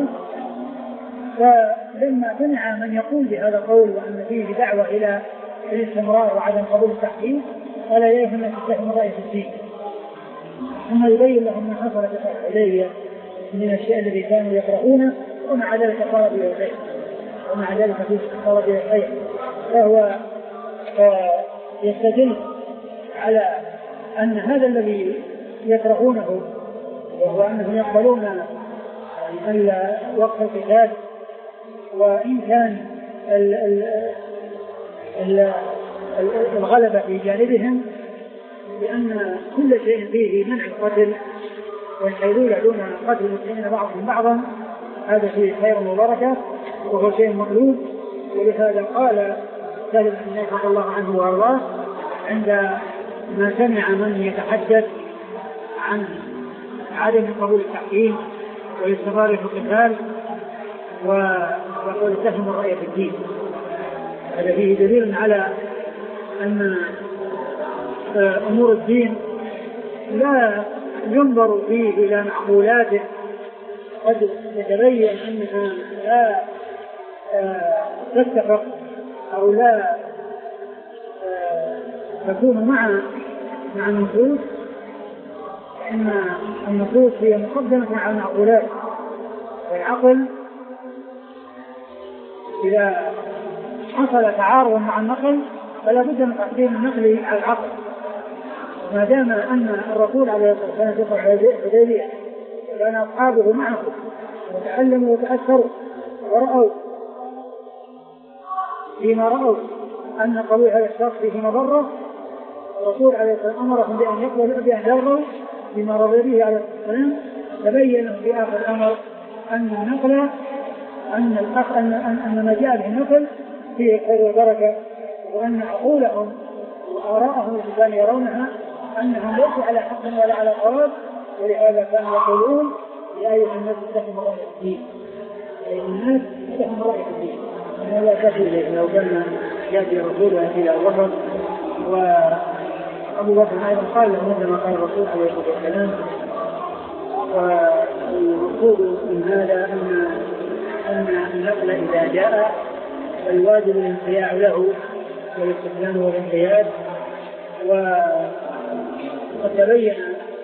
فلما سمع من يقول بهذا القول وأن فيه دعوة إلى الاستمرار وعدم قبول التحكيم قال لا يهم أن تستحم الرأي في الدين، ثم يبين لهم ما حصل في الحديبية من الشيء الذي كانوا يقرؤونه ومع ذلك صار به الخير ومع ذلك صار به الخير. فهو يستدل على أن هذا الذي يكرهونه وهو أنهم يقبلون وقف القتال، وإن كان ال ال ال الغلبة في جانبهم، لأن كل شيء فيه منع القتل والحيلولة دون قتل المسلمين بعضهم بعضا هذا فيه خير وبركة وهو شيء مطلوب. ولهذا قال سهل بن حنيف رضي الله عنه وارضاه عندما سمع من يتحدث عن عدم قبول التحكيم والاستمرار في القتال ويقول اتهم الرأي في الدين، هذا فيه دليل على أن أمور الدين لا ينظر فيه إلى معقولاته قد يتبين أنها لا تتفق أو لا تكون مع مع النصوص، إن النصوص هي مقدمة على المعقولات، والعقل إذا حصل تعارض مع النقل فلا بد من تقديم النقل على العقل. ما دام أن الرسول عليه الصلاة والسلام يقع حديبية وكان أصحابه معه وتعلموا وتأثروا ورأوا فيما رأوا أن قبول هذا الشخص فيه مضرة، الرسول عليه الصلاة والسلام أمرهم بأن يقبلوا بأن يرضوا بما رضي به عليه الصلاة والسلام. تبين في آخر الأمر أن النقل أن الأخ أن أن ما جاء به النقل فيه خير وبركة، وأن عقولهم وآراءهم التي كانوا يرونها أنهم ليسوا على حق ولا على صواب، ولهذا كانوا يقولون يا أيها الناس اتقوا الرأي في الدين، يا أيها الناس اتقوا الرأي في الدين. هذا كثير لو كان يأتي رسوله إلى الوسط، وأبو بكر أيضا قال له عندما قال الرسول عليه الصلاة والسلام. والمقصود من هذا أن أن النقل إذا جاء فالواجب الانقياع له والاستسلام والانقياد. وقد تبين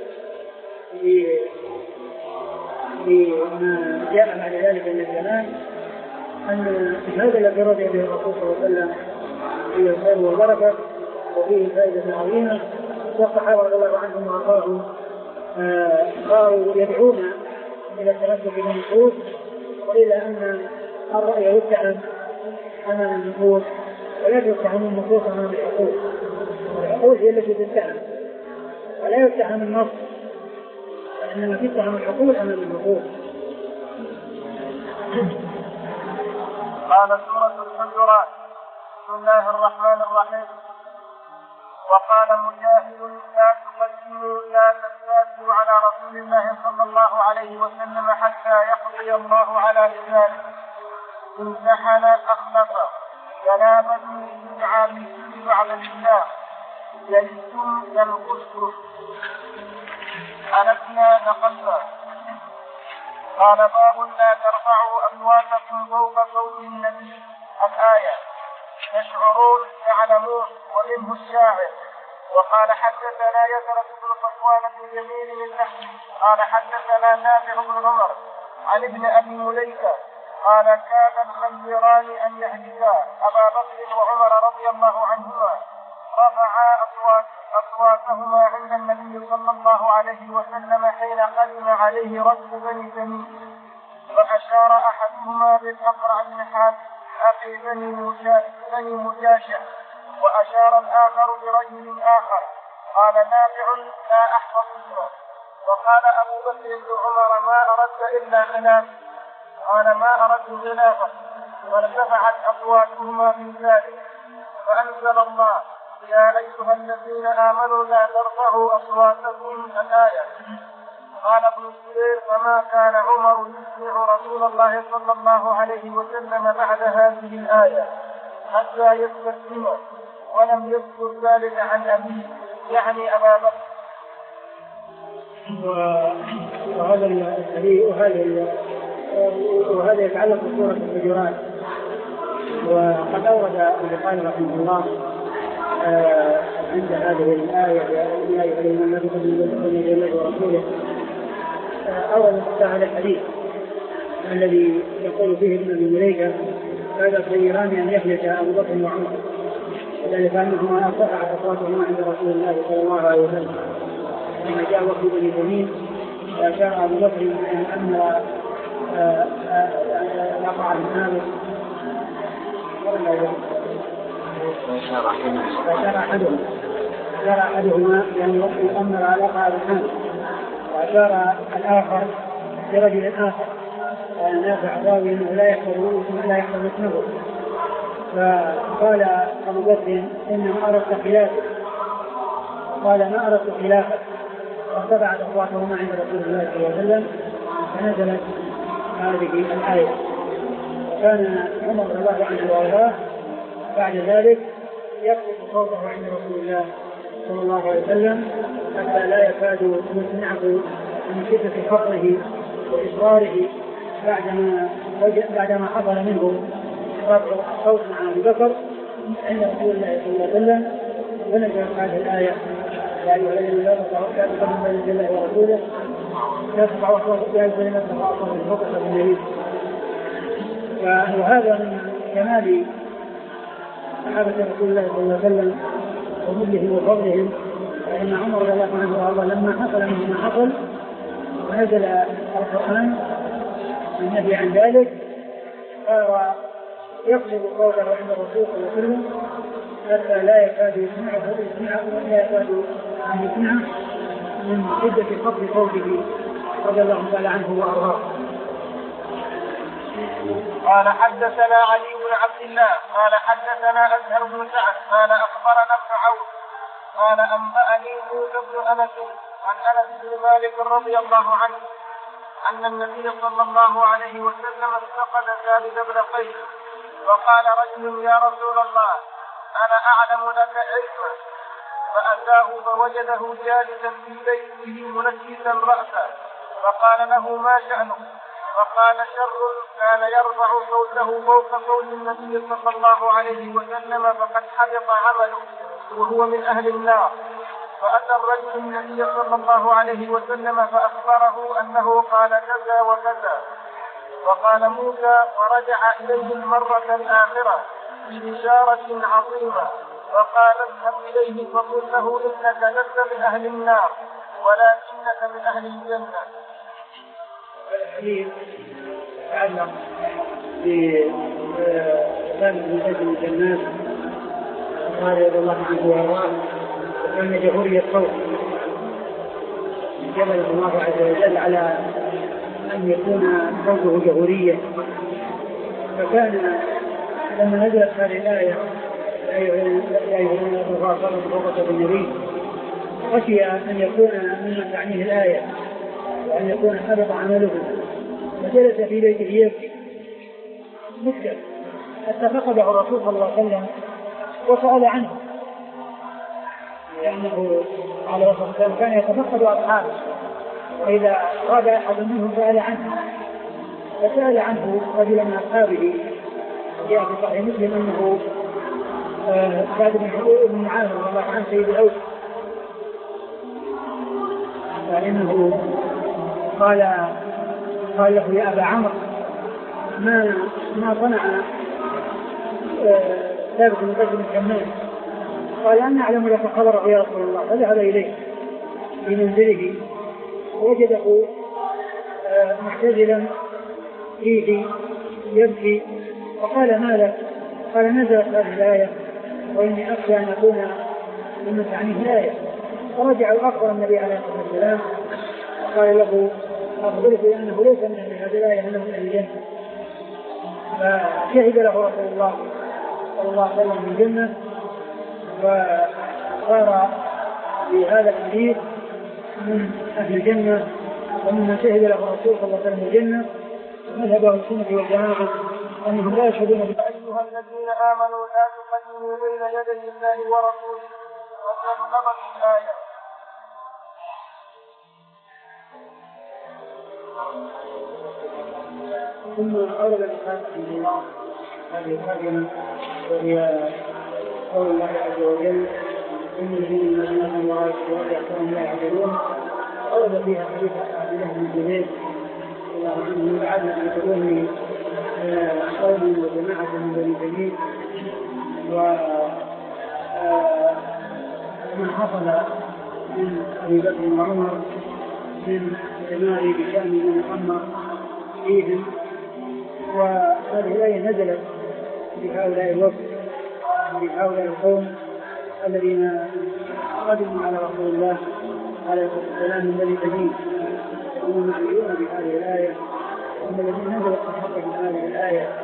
بما جاء بعد ذلك من الكلام أن هذا الذي رضي به الرسول صلى الله عليه وسلم فيه الخير والبركة وفيه فائدة عظيمة. والصحابة رضي الله عنهم وأرضاهم صاروا يدعون إلى التمسك بالنصوص وإلى أن الرأي يتهم أمام النصوص ولا يتهم النصوص أمام العقول. العقول هي التي تتهم ولا يتهم النص، وإنما تتهم العقول أمام النصوص. قال سورة الحجرات: بسم الله الرحمن الرحيم. وقال مجاهد: لا تقدموا لا تستأثروا على رسول الله صلى الله عليه وسلم حتى يقضي الله على لسانه. امتحن أخلف جنابة يدعى به بعد الإسلام يلتم ينقصه ألفنا نقلنا. قال: باب لا ترفعوا أصواتكم فوق صوت النبي. الآية: يشعرون يعلمون. ومنه الشاعر. وقال: حدثنا يزرة بن صفوان بن جميل النحوي قال: حدثنا نافع بن عمر عن ابن أبي مليكة قال: كاد الخيران أن يهلكا أبا بكر وعمر رضي الله عنهما رفعا أصوات أصواتهما عند النبي صلى الله عليه وسلم حين قدم عليه رجل بني تميم، فأشار أحدهما بالأقرع بن حابس أخي بني مجاشع، وأشار الآخر برجل آخر. قال نافع لا أحفظ اسمه. وقال أبو بكر لعمر ما أردت إلا خلاف، قال ما أردت خلافه، وارتفعت أصواتهما في ذلك، فأنزل الله يا أيها الذين آمنوا لا ترفعوا أصواتكم الآية. قال ابن الزبير فما كان عمر يسمع رسول الله صلى الله عليه وسلم بعد هذه الآية حتى يستسلم، ولم يذكر ذلك عن أبيه يعني أبا بكر. وهذا الحديث وهذا وهذا يتعلق بسورة الحجرات. وقد أورد البخاري رحمه الله عند هذه الآية يا أيها الذين آمنوا بين الله ورسوله أورد هذا الحديث الذي يقول فيه ابن أبي مليكة هذا خيران أن يفلت أبو بكر وعمر، ذلك أنهما ارتفعت أصواتهما عند رسول الله صلى الله عليه وسلم لما جاء وفد بني تميم، فأشار أبو بكر أن أمر يقع بالنابل فأشار أحدهما أشار أحدهما يعني أمر على يقع بالنابل، وأشار الآخر برجل آخر نافع راوي أنه لا يحفظ لا يحفظ اسمه، فقال أبو بكر إنما أردت خلافه، قال ما أردت خلافه، فارتفعت أصواتهما عند رسول الله صلى الله عليه وسلم فنزلت هذه الآية. وكان عمر رضي الله عنه وارضاه بعد ذلك يخفض صوته عند رسول الله صلى الله عليه وسلم حتى لا يكاد يسمعه من شدة فقره وإصراره بعدما بعدما حصل منه رفع صوت مع أبي بكر عند رسول الله صلى الله عليه وسلم، ونزلت هذه الآية يا أيها الذين آمنوا بين الله ورسوله لا ترفعوا أصواتكم يا أيها الذين آمنوا فوق صوت النبي. وهذا من كمال صحابة رسول الله صلى الله عليه وسلم وفضله وفضلهم، فإن عمر رضي الله عنه وارضاه لما حصل منه ما حصل ونزل القرآن النهي عن ذلك صار يقلب قوله عند الرسول صلى الله عليه وسلم حتى لا يكاد يسمعه يسمعه ولا يكاد أن يسمعه من شدة خفض صوته رضي الله تعالى عنه وأرضاه. قال حدثنا علي بن عبد الله قال حدثنا أزهر بن سعد قال أخبرنا ابن عون قال أنبأني موسى بن أنس عن أنس بن مالك رضي الله عنه أن النبي صلى الله عليه وسلم افتقد ثابت بن قيس، فقال رجل يا رسول الله أنا أعلم لك علما، فأتاه فوجده جالسا في بيته منكسا رأسه، فقال له ما شأنه؟ فقال شر كان يرفع صوته فوق صوت النبي صلى الله عليه وسلم فقد حبط عمله وهو من أهل النار. فأتى الرجل النبي صلى الله عليه وسلم فأخبره أنه قال كذا وكذا، فقال موسى ورجع إليه المرة الآخرة ببشارة عظيمة، فقال اذهب إليه فقل له إنك لست من أهل النار ولكنك من أهل الجنة. الحديث يتعلق بكتاب من أجل الجنات قال رضي الله عنه وارضاه وكان جهوري الصوت جبل الله عز وجل على أن يكون صوته جهوريا، فكان لما نزلت هذه الآية يا أيها الذين آمنوا فوق صوت النبي خشي أن يكون مما تعنيه الآية وأن يكون حبط عمله، فجلس في بيته يبكي مكتب حتى فقده الرسول صلى الله عليه وسلم وسأل عنه، لأنه عليه الصلاة والسلام كان يتفقد أصحابه وإذا غاب أحد منهم سأل عنه، فسأل عنه رجل من أصحابه جاء في صحيح مسلم أنه سعد بن عامر رضي الله عنه سيد الأوس، فإنه قال قال له يا أبا عمرو ما ما صنع ثابت بن قيس بن حماد، قال أنا أعلم لك خبره يا رسول الله، فذهب إليه في منزله وجده محتجلا فيه يبكي، وقال ما لك؟ قال نزلت هذه الآية وإني أخشى أن أكون ممن تعنيه الآية. فرجع وأخبر النبي عليه الصلاة والسلام وقال له أخبرك بأنه ليس من أهل هذه الآية أنه من أهل الجنة. فشهد له رسول الله صلى الله عليه وسلم بالجنة، وصار بهذا الحديث من أهل الجنة ومن شهد له الرسول صلى الله عليه وسلم الجنة. ومذهب أهل السنة والجماعة أنهم لا يشهدون بالجنة. أيها الذين آمنوا لا تقدموا بين يدي الله ورسوله وتنقضت الآية. ثم أورد الإسلام في الله هذه الترجمة، وهي قول الله عز وجل إن الذين آمنوا ويحكمون لا يعدلون. أورد فيها حديث عبد الله بن زبير الله عنه أن يقولون قوم وجماعة من بني تميم، وما حصل من أبي بكر وعمر من جماعي بشأن من محمد فيهم. وهذه الآية نزلت بهؤلاء الوفد بهؤلاء القوم الذين قدموا على رسول الله عليه الصلاة والسلام من بني تميم، وهم معنيون بهذه الآية وهم الذين نزلت في حقهم هذه الآية.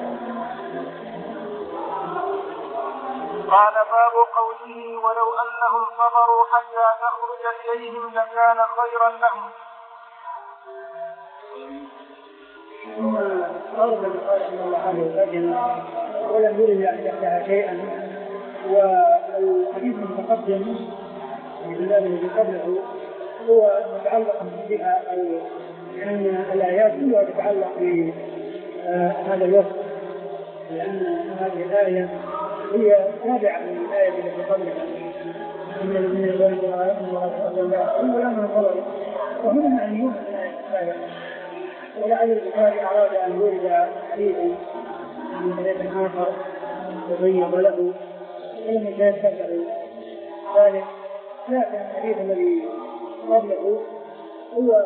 قال باب قوله ولو أنهم صبروا حتى تخرج إليهم لكان خيرا لهم. ثم أرد بقال أن الله عليه وسلم ولم يرد أن يفتح شيئا. والحديث المتقدم في الباب الذي قبله هو متعلق بها، لأن الآيات كلها تتعلق بهذا الوقت، لأن هذه الآية هي تابعة من الآية التي قبلها إن الذين يظلمون آياتنا ويعصون ولا من ظلموا وهم معنيون بالآية. ولعل البخاري أراد أن يورد حديثا من طريق آخر يضيق له ولم يتذكر ذلك، لكن الحديث الذي قبله هو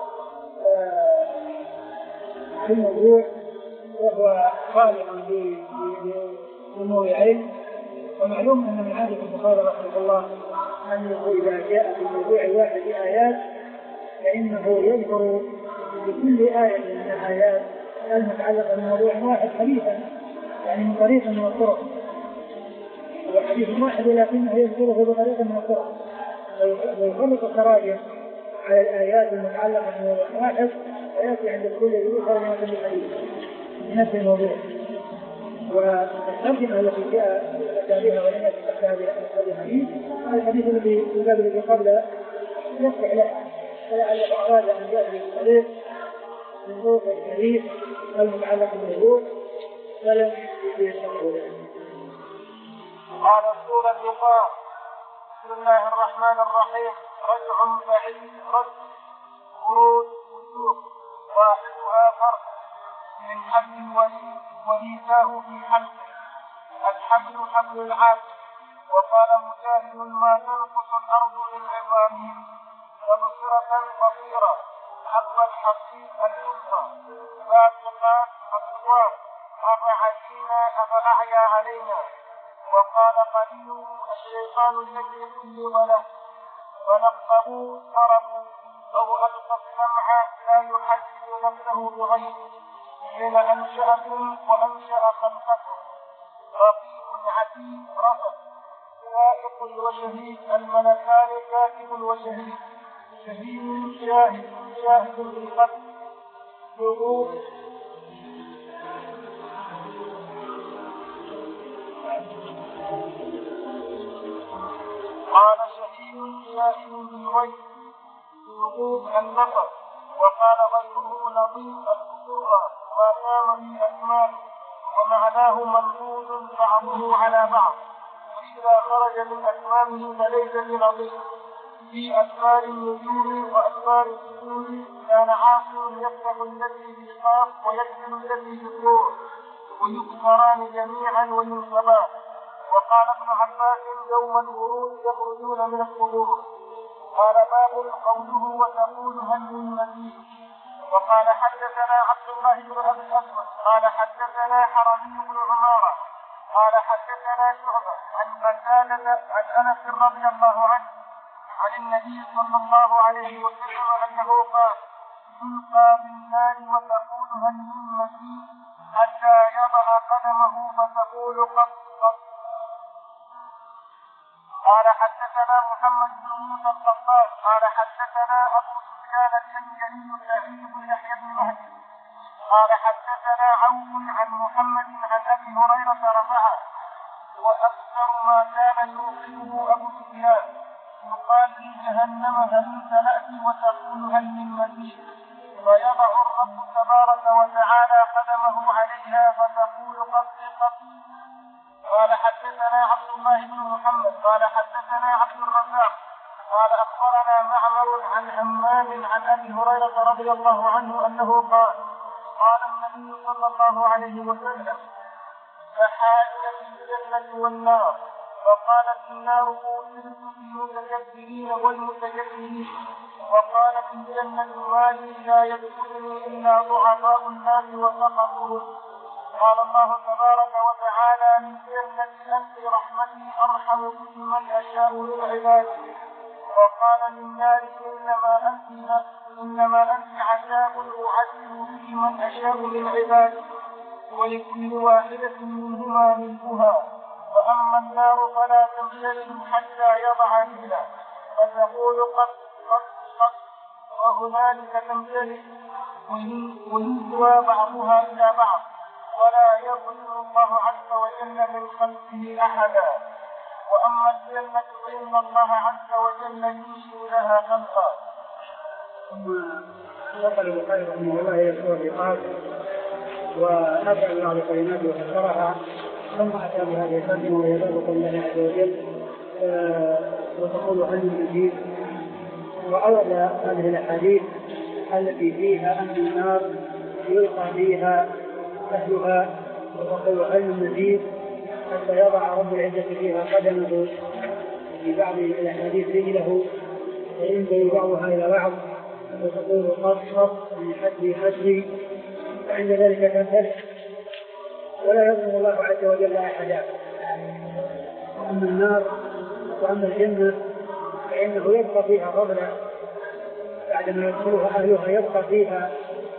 في الموضوع، وهو خالق بأمور علم. ومعلوم أن من عادة البخاري رحمه الله أنه إذا جاء في الموضوع الواحد آيات فإنه يذكر بكل آية من الآيات المتعلقة بموضوع واحد حديثا، يعني من طريق من الطرق، هو حديث واحد لكنه يذكره بطريقة من الطرق، ويفرق التراجم على الآيات المتعلقة بموضوع واحد ويأتي عند الكل يذكر ما في الحديث بنفس الموضوع. والترجمة التي جاء بها ولم يتحدث هذه الحديث الحديث الذي في الباب الذي قبله يصلح لها، فلعل أراد أن يأتي بالطريق من طرق الحديث المتعلق بالموضوع فلم يستطيع ذلك. قال سورة قاف. بسم الله الرحمن الرحيم. رجع بعيد رد خروج وسوق واحدها فرق من حبل وليد وليساه في حبل الحبل حبل العبد. وقال مجاهد ما تنقص الأرض من عظامهم تبصرة بصيرة حب الحبل الأنثى فاتقات أصوات أفعينا أفأعيا علينا. وقال قليل الشيطان الذي كل وله ونقصه ضربوا أو ألقى السمع لا يحدث نفسه بغيره حين أنشأكم وأنشأ خلقكم رقيب عتيد رفض سائق وشهيد الملكان كاتب وشهيد شهيد شاهد شاهد بالقتل ظهور قال شهيد شاهد بالغيب ظهور النفر. وقال غيره لطيف الخطورة ما دام في أكماله ومعناه منقول بعضه على بعض، وإذا خرج من أكمامه فليس بلطيف. في أسفار النجوم وأسفار السجود كان عاصم يفتح الذي بالقاف ويكتب الذي بالروح ويكسران جميعا وينصبان. وقال ابن عباس يوم الورود يخرجون من القبور. قال باب قوله وتقول هل من مزيد. وقال حدثنا عبد الله بن ابي الاسود قال حدثنا حرمي بن عماره قال حدثنا شعبه عن قتاده عن انس رضي الله عنه عن النبي صلى الله عليه وسلم انه قال تلقى بالنار وتقول هل من مزيد حتى يضع قدمه فتقول قط قط. قال حدثنا محمد بن موسى القطان قال حدثنا ابو سفيان الحنجلي سعيد بن يحيى بن مهدي قال حدثنا عون عن محمد عن ابي هريره رفعه واكثر ما كان يوقفه ابو سفيان يقال لجهنم هل امتلأت وتقول هل من مزيد فيضع الرب تبارك وتعالى قدمه عليها فتقول قط قط. قال حدثنا عبد الله بن محمد قال حدثنا عبد الرزاق قال اخبرنا معمر عن همام عن ابي هريره رضي الله عنه انه قال قال النبي صلى الله عليه وسلم فحاجت الجنه والنار فقالت النار اوصلت بالمتكبرين والمتكبرين وقالت الجنه ما لي لا يدخلني الا ضعفاء الناس وسقطهم. قال الله تبارك وتعالى للجنة أنت رحمتي أرحم بك من أشاء من عبادي. وقال للنار إنما أنت إنما أنت عذاب أعذب بك من أشاء من عبادي ولكل واحدة منهما ملكها. وأما النار فلا تمتلئ حتى يضع رجله فتقول قط قط قط وهنالك تمتلئ وينزوى بعضها إلى بعض ولا يظلم الله عز وجل من خلقه أحدا. وأما الجنة فإن الله عز وجل ينشئ لها خلقا. ثم نقل البخاري رحمه الله إلى سورة العقاب ونقل بعض كلماته وفسرها ثم أتى بهذه الترجمة وهي باب قول الله عز وجل وتقول هل من مزيد. وأورد هذه الأحاديث التي فيها أن النار يلقى فيها أهلها وتقول هل من مزيد حتى يضع رب العزة فيها قدمه في بعض الأحاديث رجله فينزل بعضها إلى بعض وتقول قط قط من حدي حدي فعند ذلك تنتهي ولا يظلم الله عز وجل أحدا. وأما النار وأما الجنة فإنه يبقى فيها فضلا بعدما يدخلها أهلها يبقى فيها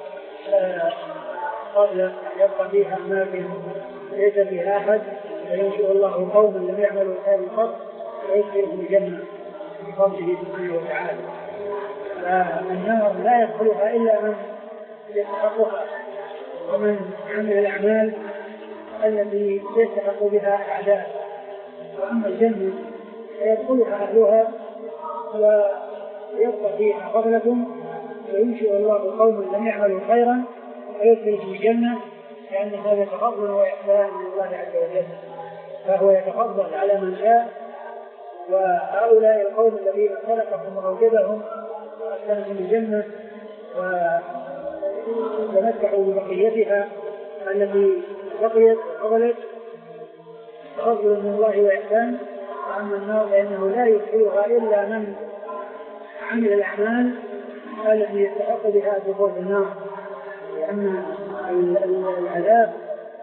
قبل يبقى فيها أماكن ليس فيها أحد فينشئ الله قوما لم يعملوا هذا القط ويدخلهم الجنة بفضله سبحانه وتعالى. فالنار لا يدخلها إلا من يستحقها ومن عمل الأعمال التي يستحق بها أعداء. وأما الجنة فيدخلها أهلها ويبقى فيها فضلة وينشئ الله قوما لم يعملوا خيرا ويدخلهم الجنة لأن هذا تفضل وإحسان من الله عز وجل فهو يتفضل على من شاء. وهؤلاء القوم الذين خلقهم وأوجدهم وأسكنهم الجنة وتمتعوا ببقيتها التي بقيت وفضلت تفضل من الله وإحسان. وأما النار فإنه لا يدخلها إلا من عمل الأعمال التي يستحق بها دخول النار. لأن العذاب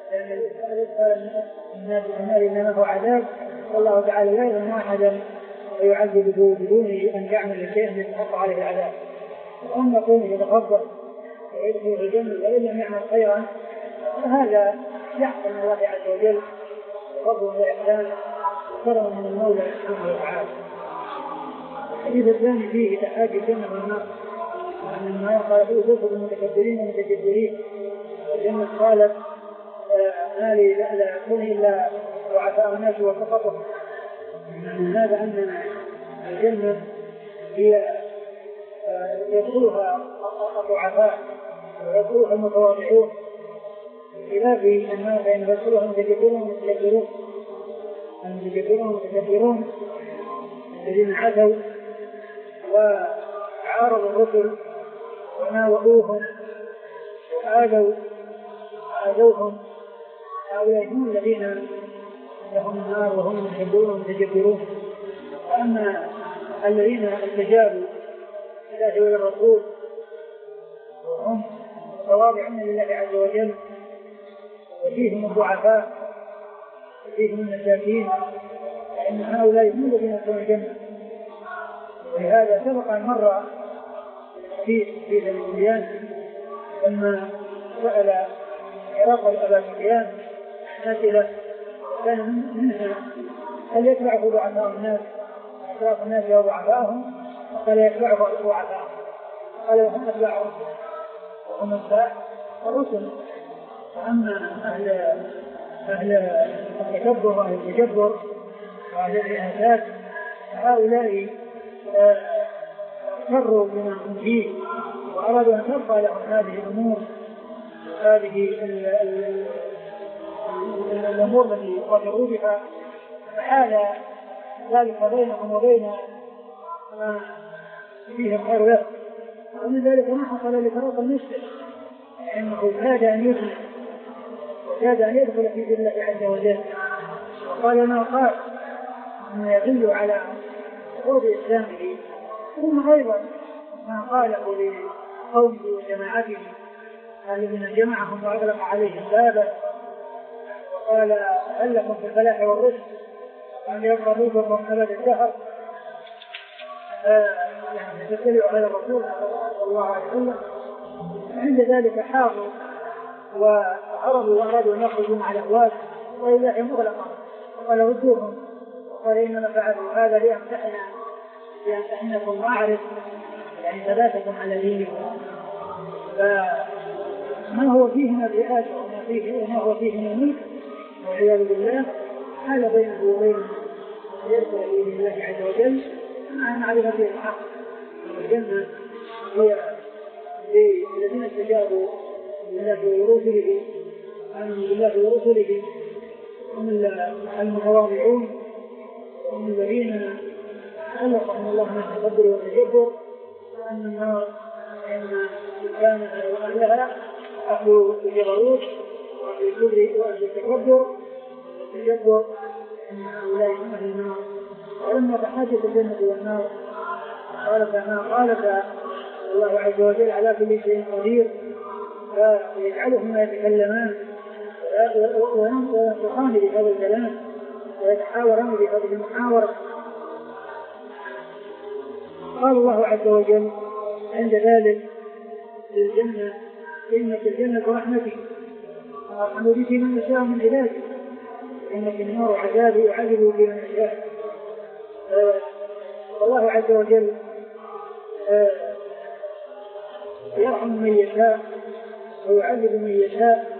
الناس النار إنما هو عذاب والله تعالى لا يظلم أحدا ويعذب بدون أن يعمل شيئا يستحق عليه العذاب. وأما كونه يتفضل ويدخل الجنة وإن لم يعمل خيرا فهذا يحصل من الله عز وجل فضل وإحسان كرم من المولى سبحانه وتعالى. الحديث الثاني فيه تحاجي الجنة والنار وأن النار قالت أوصف المتكبرين والمتكبرين والجنة قالت ما لي لا أكون إلا ضعفاء الناس وسقطهم. من هذا أن الجنة هي يدخلها الضعفاء ويدخلها المتواضعون خلاف النار فإن يدخلها المتكبرون والمتكبرون المتكبرون والمتكبرون الذين عتوا وعارضوا الرسل وناوؤوهم وآذوا آذوهم هؤلاء هم الذين لهم النار وهم يحبون ويتجبرون. وأما الذين استجابوا لله وللرسول وهم متواضعون لله عز وجل وفيهم الضعفاء وفيهم المساكين فإن هؤلاء هم الذين يدخلون الجنة. ولهذا سبق أن مر في في سفيان لما سأل هرقل أبا سفيان أسئلة كان منها هل يتبعه ضعفاء الناس أشراف الناس وضعفاءهم؟ قال يتبعه ضعفاءهم. قال وهم أتباعهم وهم أتباع الرسل. وأما أهل أهل التكبر وأهل التجبر وأهل الرئاسات هؤلاء اضطروا بما هم فيه وأرادوا أن تبقى لهم هذه الأمور هذه الأمور التي قدروا بها فحال ذلك بينهم وبين ما فيه الخير له. ومن ذلك ما حصل لفرق نفسه انه كاد ان يدخل وكاد ان يدخل في دين الله عز وجل وقال ما قال انه يدل على قرب اسلامه. ثم ايضا ما قاله لقومه وجماعته الذين جمعهم واغلق عليهم بابا وقال هل لكم في الفلاح والرشد أن يبقى نوبكم أبد الدهر يعني تتبعوا على الرسول صلى الله عليه وسلم. عند ذلك حاضوا وعرضوا وأرادوا أن يخرجوا مع الأهواز وإذا مغلقا وقال ردوهم وقال إنما فعلوا هذا ليمتحنا ليمتحنكم وأعرف يعني ثباتكم على دينكم. فما هو فيه من الرئاسة وما فيه وما هو فيه من الملك والعياذ بالله حال بينه وبين يرجع إلى الله عز وجل مع معرفة الحق. والجنة هي للذين استجابوا لله ورسله آمنوا بالله ورسله هم المتواضعون هم الذين خلقهم الله من التكبر والتجبر. وأن النار إن سكانها وأهلها أهل الجبروت وأهل الكبر وأهل التكبر والتجبر إن هؤلاء هم أهل النار. ولما تحدث الجنة والنار قالت ما قالت الله عز وجل على كل شيء قدير فيجعلهما يتكلمان وينطقان بهذا الكلام ويتحاوران بهذه المحاورة. قال الله عز وجل عند ذلك للجنة إنك الجنة رحمتي أرحم بك من نشاء من عبادي إنك النار عذابي يعذب بمن نشاء. والله عز وجل يرحم من يشاء ويعذب من يشاء.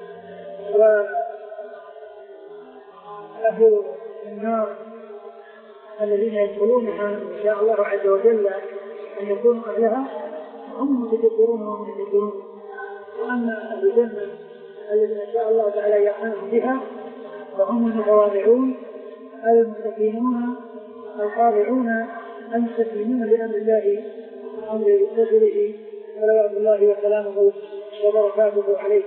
وأهل النار الذين يدخلونها إن شاء الله عز وجل أن يكونوا أهلها هم متكبرون وهم يتكبرون. وأما أهل الجنة الذين إن شاء الله تعالى يرحمهم بها فهم المتواضعون المستقيمون الخاضعون المستسلمون لأمر الله وأمر رسله صلوات الله وسلامه وبركاته عليه.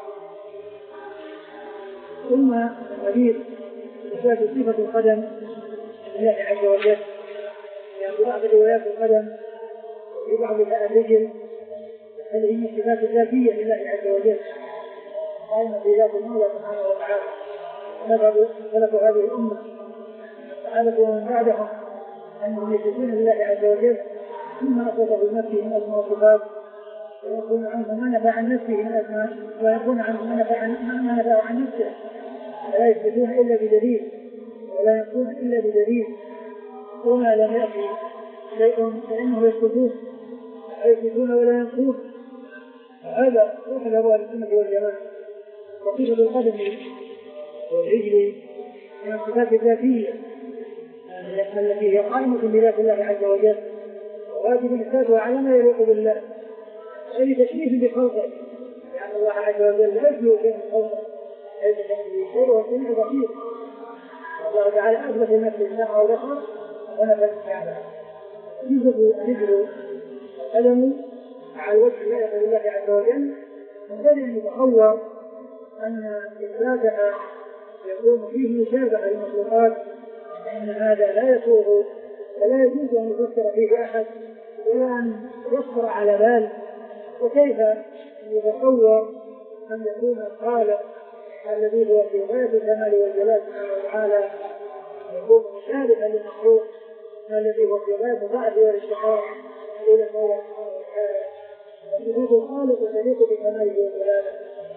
ثم حديث إثبات صفة القدم لله عز وجل يعني بعض روايات القدم في بعضها الرجل هذه من الصفات الذاتية لله عز وجل قائمة في ذات المولى سبحانه وتعالى. نذهب سلف هذه الأمة الصحابة ومن بعدهم أنهم يثبتون لله عز وجل ثم أثبت بنفسه من أسماء وصفات ويكون عنه ما نفع عن نفسه من أسماء ويكون عنه ما نفع عن نفسه ولا يثبتون إلا بدليل ولا يكون إلا بدليل. وما لم يأتي شيء فإنه يثبتون يثبتون ولا ينقون. هذا روح الأبواب السنة والجماعة. وصفة القدم والرجل من الصفات الذاتية التي هي قائمة بذات الله عز وجل وواجب إثباتها على ما يليق بالله أي تشبيه بخلقه يعني الله عز وجل لا يشبه شيء من خلقه ليس كمثله شيء وهو السميع البصير. الله تعالى أثبت لنفسه السمع والبصر ونفى الكعبة. يوجد الرجل القدم على وجه لا يليق بالله عز وجل ينبغي أن يتصور أن إثباتها يكون فيه مشابهة للمخلوقات فإن هذا لا يسوغ ولا يجوز أن يفكر فيه أحد ولا أن يخطر على بال. وكيف يتصور أن يكون الخالق الذي هو في غاية الكمال والجلال سبحانه وتعالى يكون مشابها للمخلوق الذي هو في غاية الضعف والاشتقاق إلى الله سبحانه وتعالى. وجود الخالق يليق بكماله وجلاله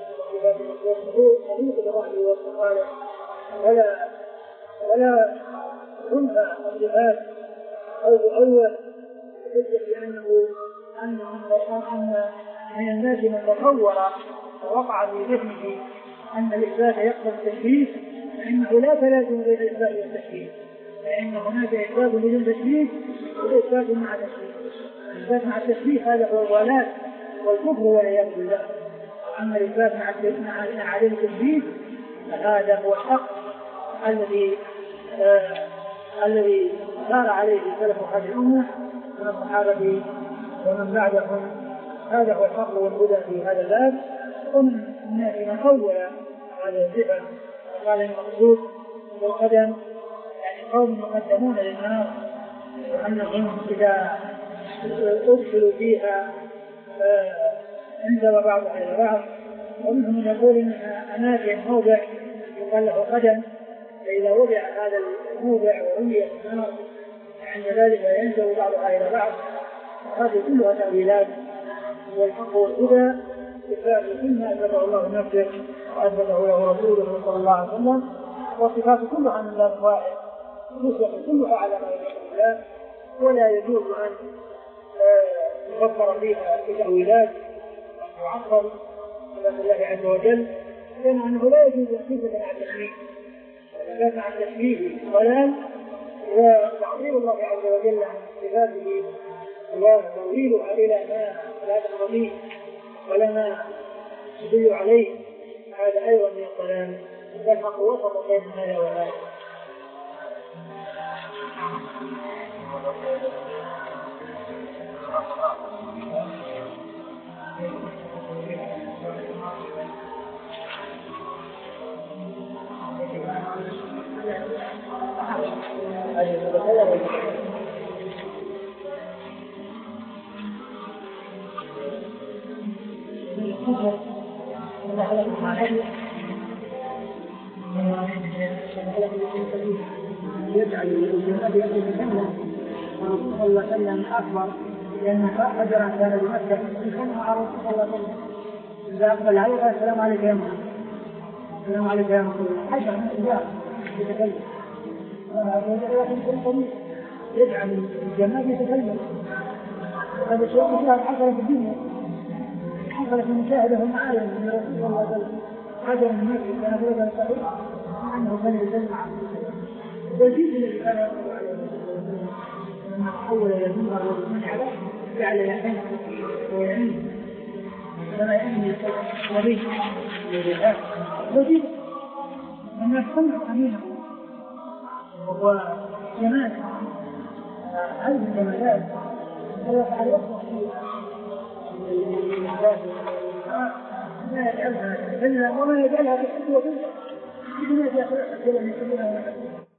يليق برحمه واستقامته ولا ولا تنفع الصفات أو تؤول بحجة بأنه أن من الناس من تصور ووقع في ذهنه أن الإثبات يقبل التشبيه فإنه لا تلازم بين الإثبات والتشبيه، فإن هناك إثبات بدون تشبيه وإثبات مع تشبيه. الإثبات مع التشبيه هذا هو الضلال والكفر والعياذ بالله. أما الإثبات مع عدم التشبيه فهذا هو الحق الذي آه الذي سار عليه سلف هذه الأمة من الصحابة ومن بعدهم. هذا هو الحق والهدى في هذا الباب. ومن الناس من أول هذا الصفة قال المقصود بالقدم يعني قوم مقدمون للنار وأنهم إذا أدخلوا فيها انزل بعضها إلى بعض. ومنهم من يقول إنها أماكن موضع يقال له قدم، فإذا وضع هذا الموضع ورمي في النار عند ذلك ينزل بعضها إلى بعض. هذه كلها تأويلات. والحق والهدى إثبات كل ما أثبته الله نفسه وأثبته له رسوله صلى الله عليه وسلم، والصفات كلها من الله واحد نسبة كلها على ما يليق بالله، ولا يجوز أن يفكر فيها بتأويلات ويعطل صفات الله عز وجل، لأن أنه لا يجوز أن يثبت مع التشبيه. الإثبات مع التشبيه ضلال، وتعطيل الله عز وجل عن صفاته وتأويلها إلى ما لا تنبغي ولا ما يدل عليه هذا أيضا من الضلال. فالحق وسط بين هذا وهذا. يجعل الجهاد يتكلم ورسول الله صلى الله عليه وسلم أكبر لأن حجرا كان بمكة يتكلم على رسول الله صلى الله عليه وسلم إذا أقبل عليه السلام عليك يا محمد السلام عليك يا محمد حجر من الجهاد يتكلم يجعل الجماد يتكلم. هذا شيء مشاهد حصل في الدنيا، حصل في مشاهده معايا من رسول الله صلى الله عليه وسلم حجر من مكة كان بلدا صحيح مع أنه كان يتكلم عنه. والجيد الذي كان يقول عليه وسلم لما تحول إلى المنبر والمن عليه جعل يحن ويعين كما يأمن النبي للرجال. والجيد الناس سمعوا أمينه وهو جمال هذه الجمالات الله تعالى يصلح لا يجعلها إلا وما يجعلها بالحب وبالحب بدون أن يأخذ من سبيلها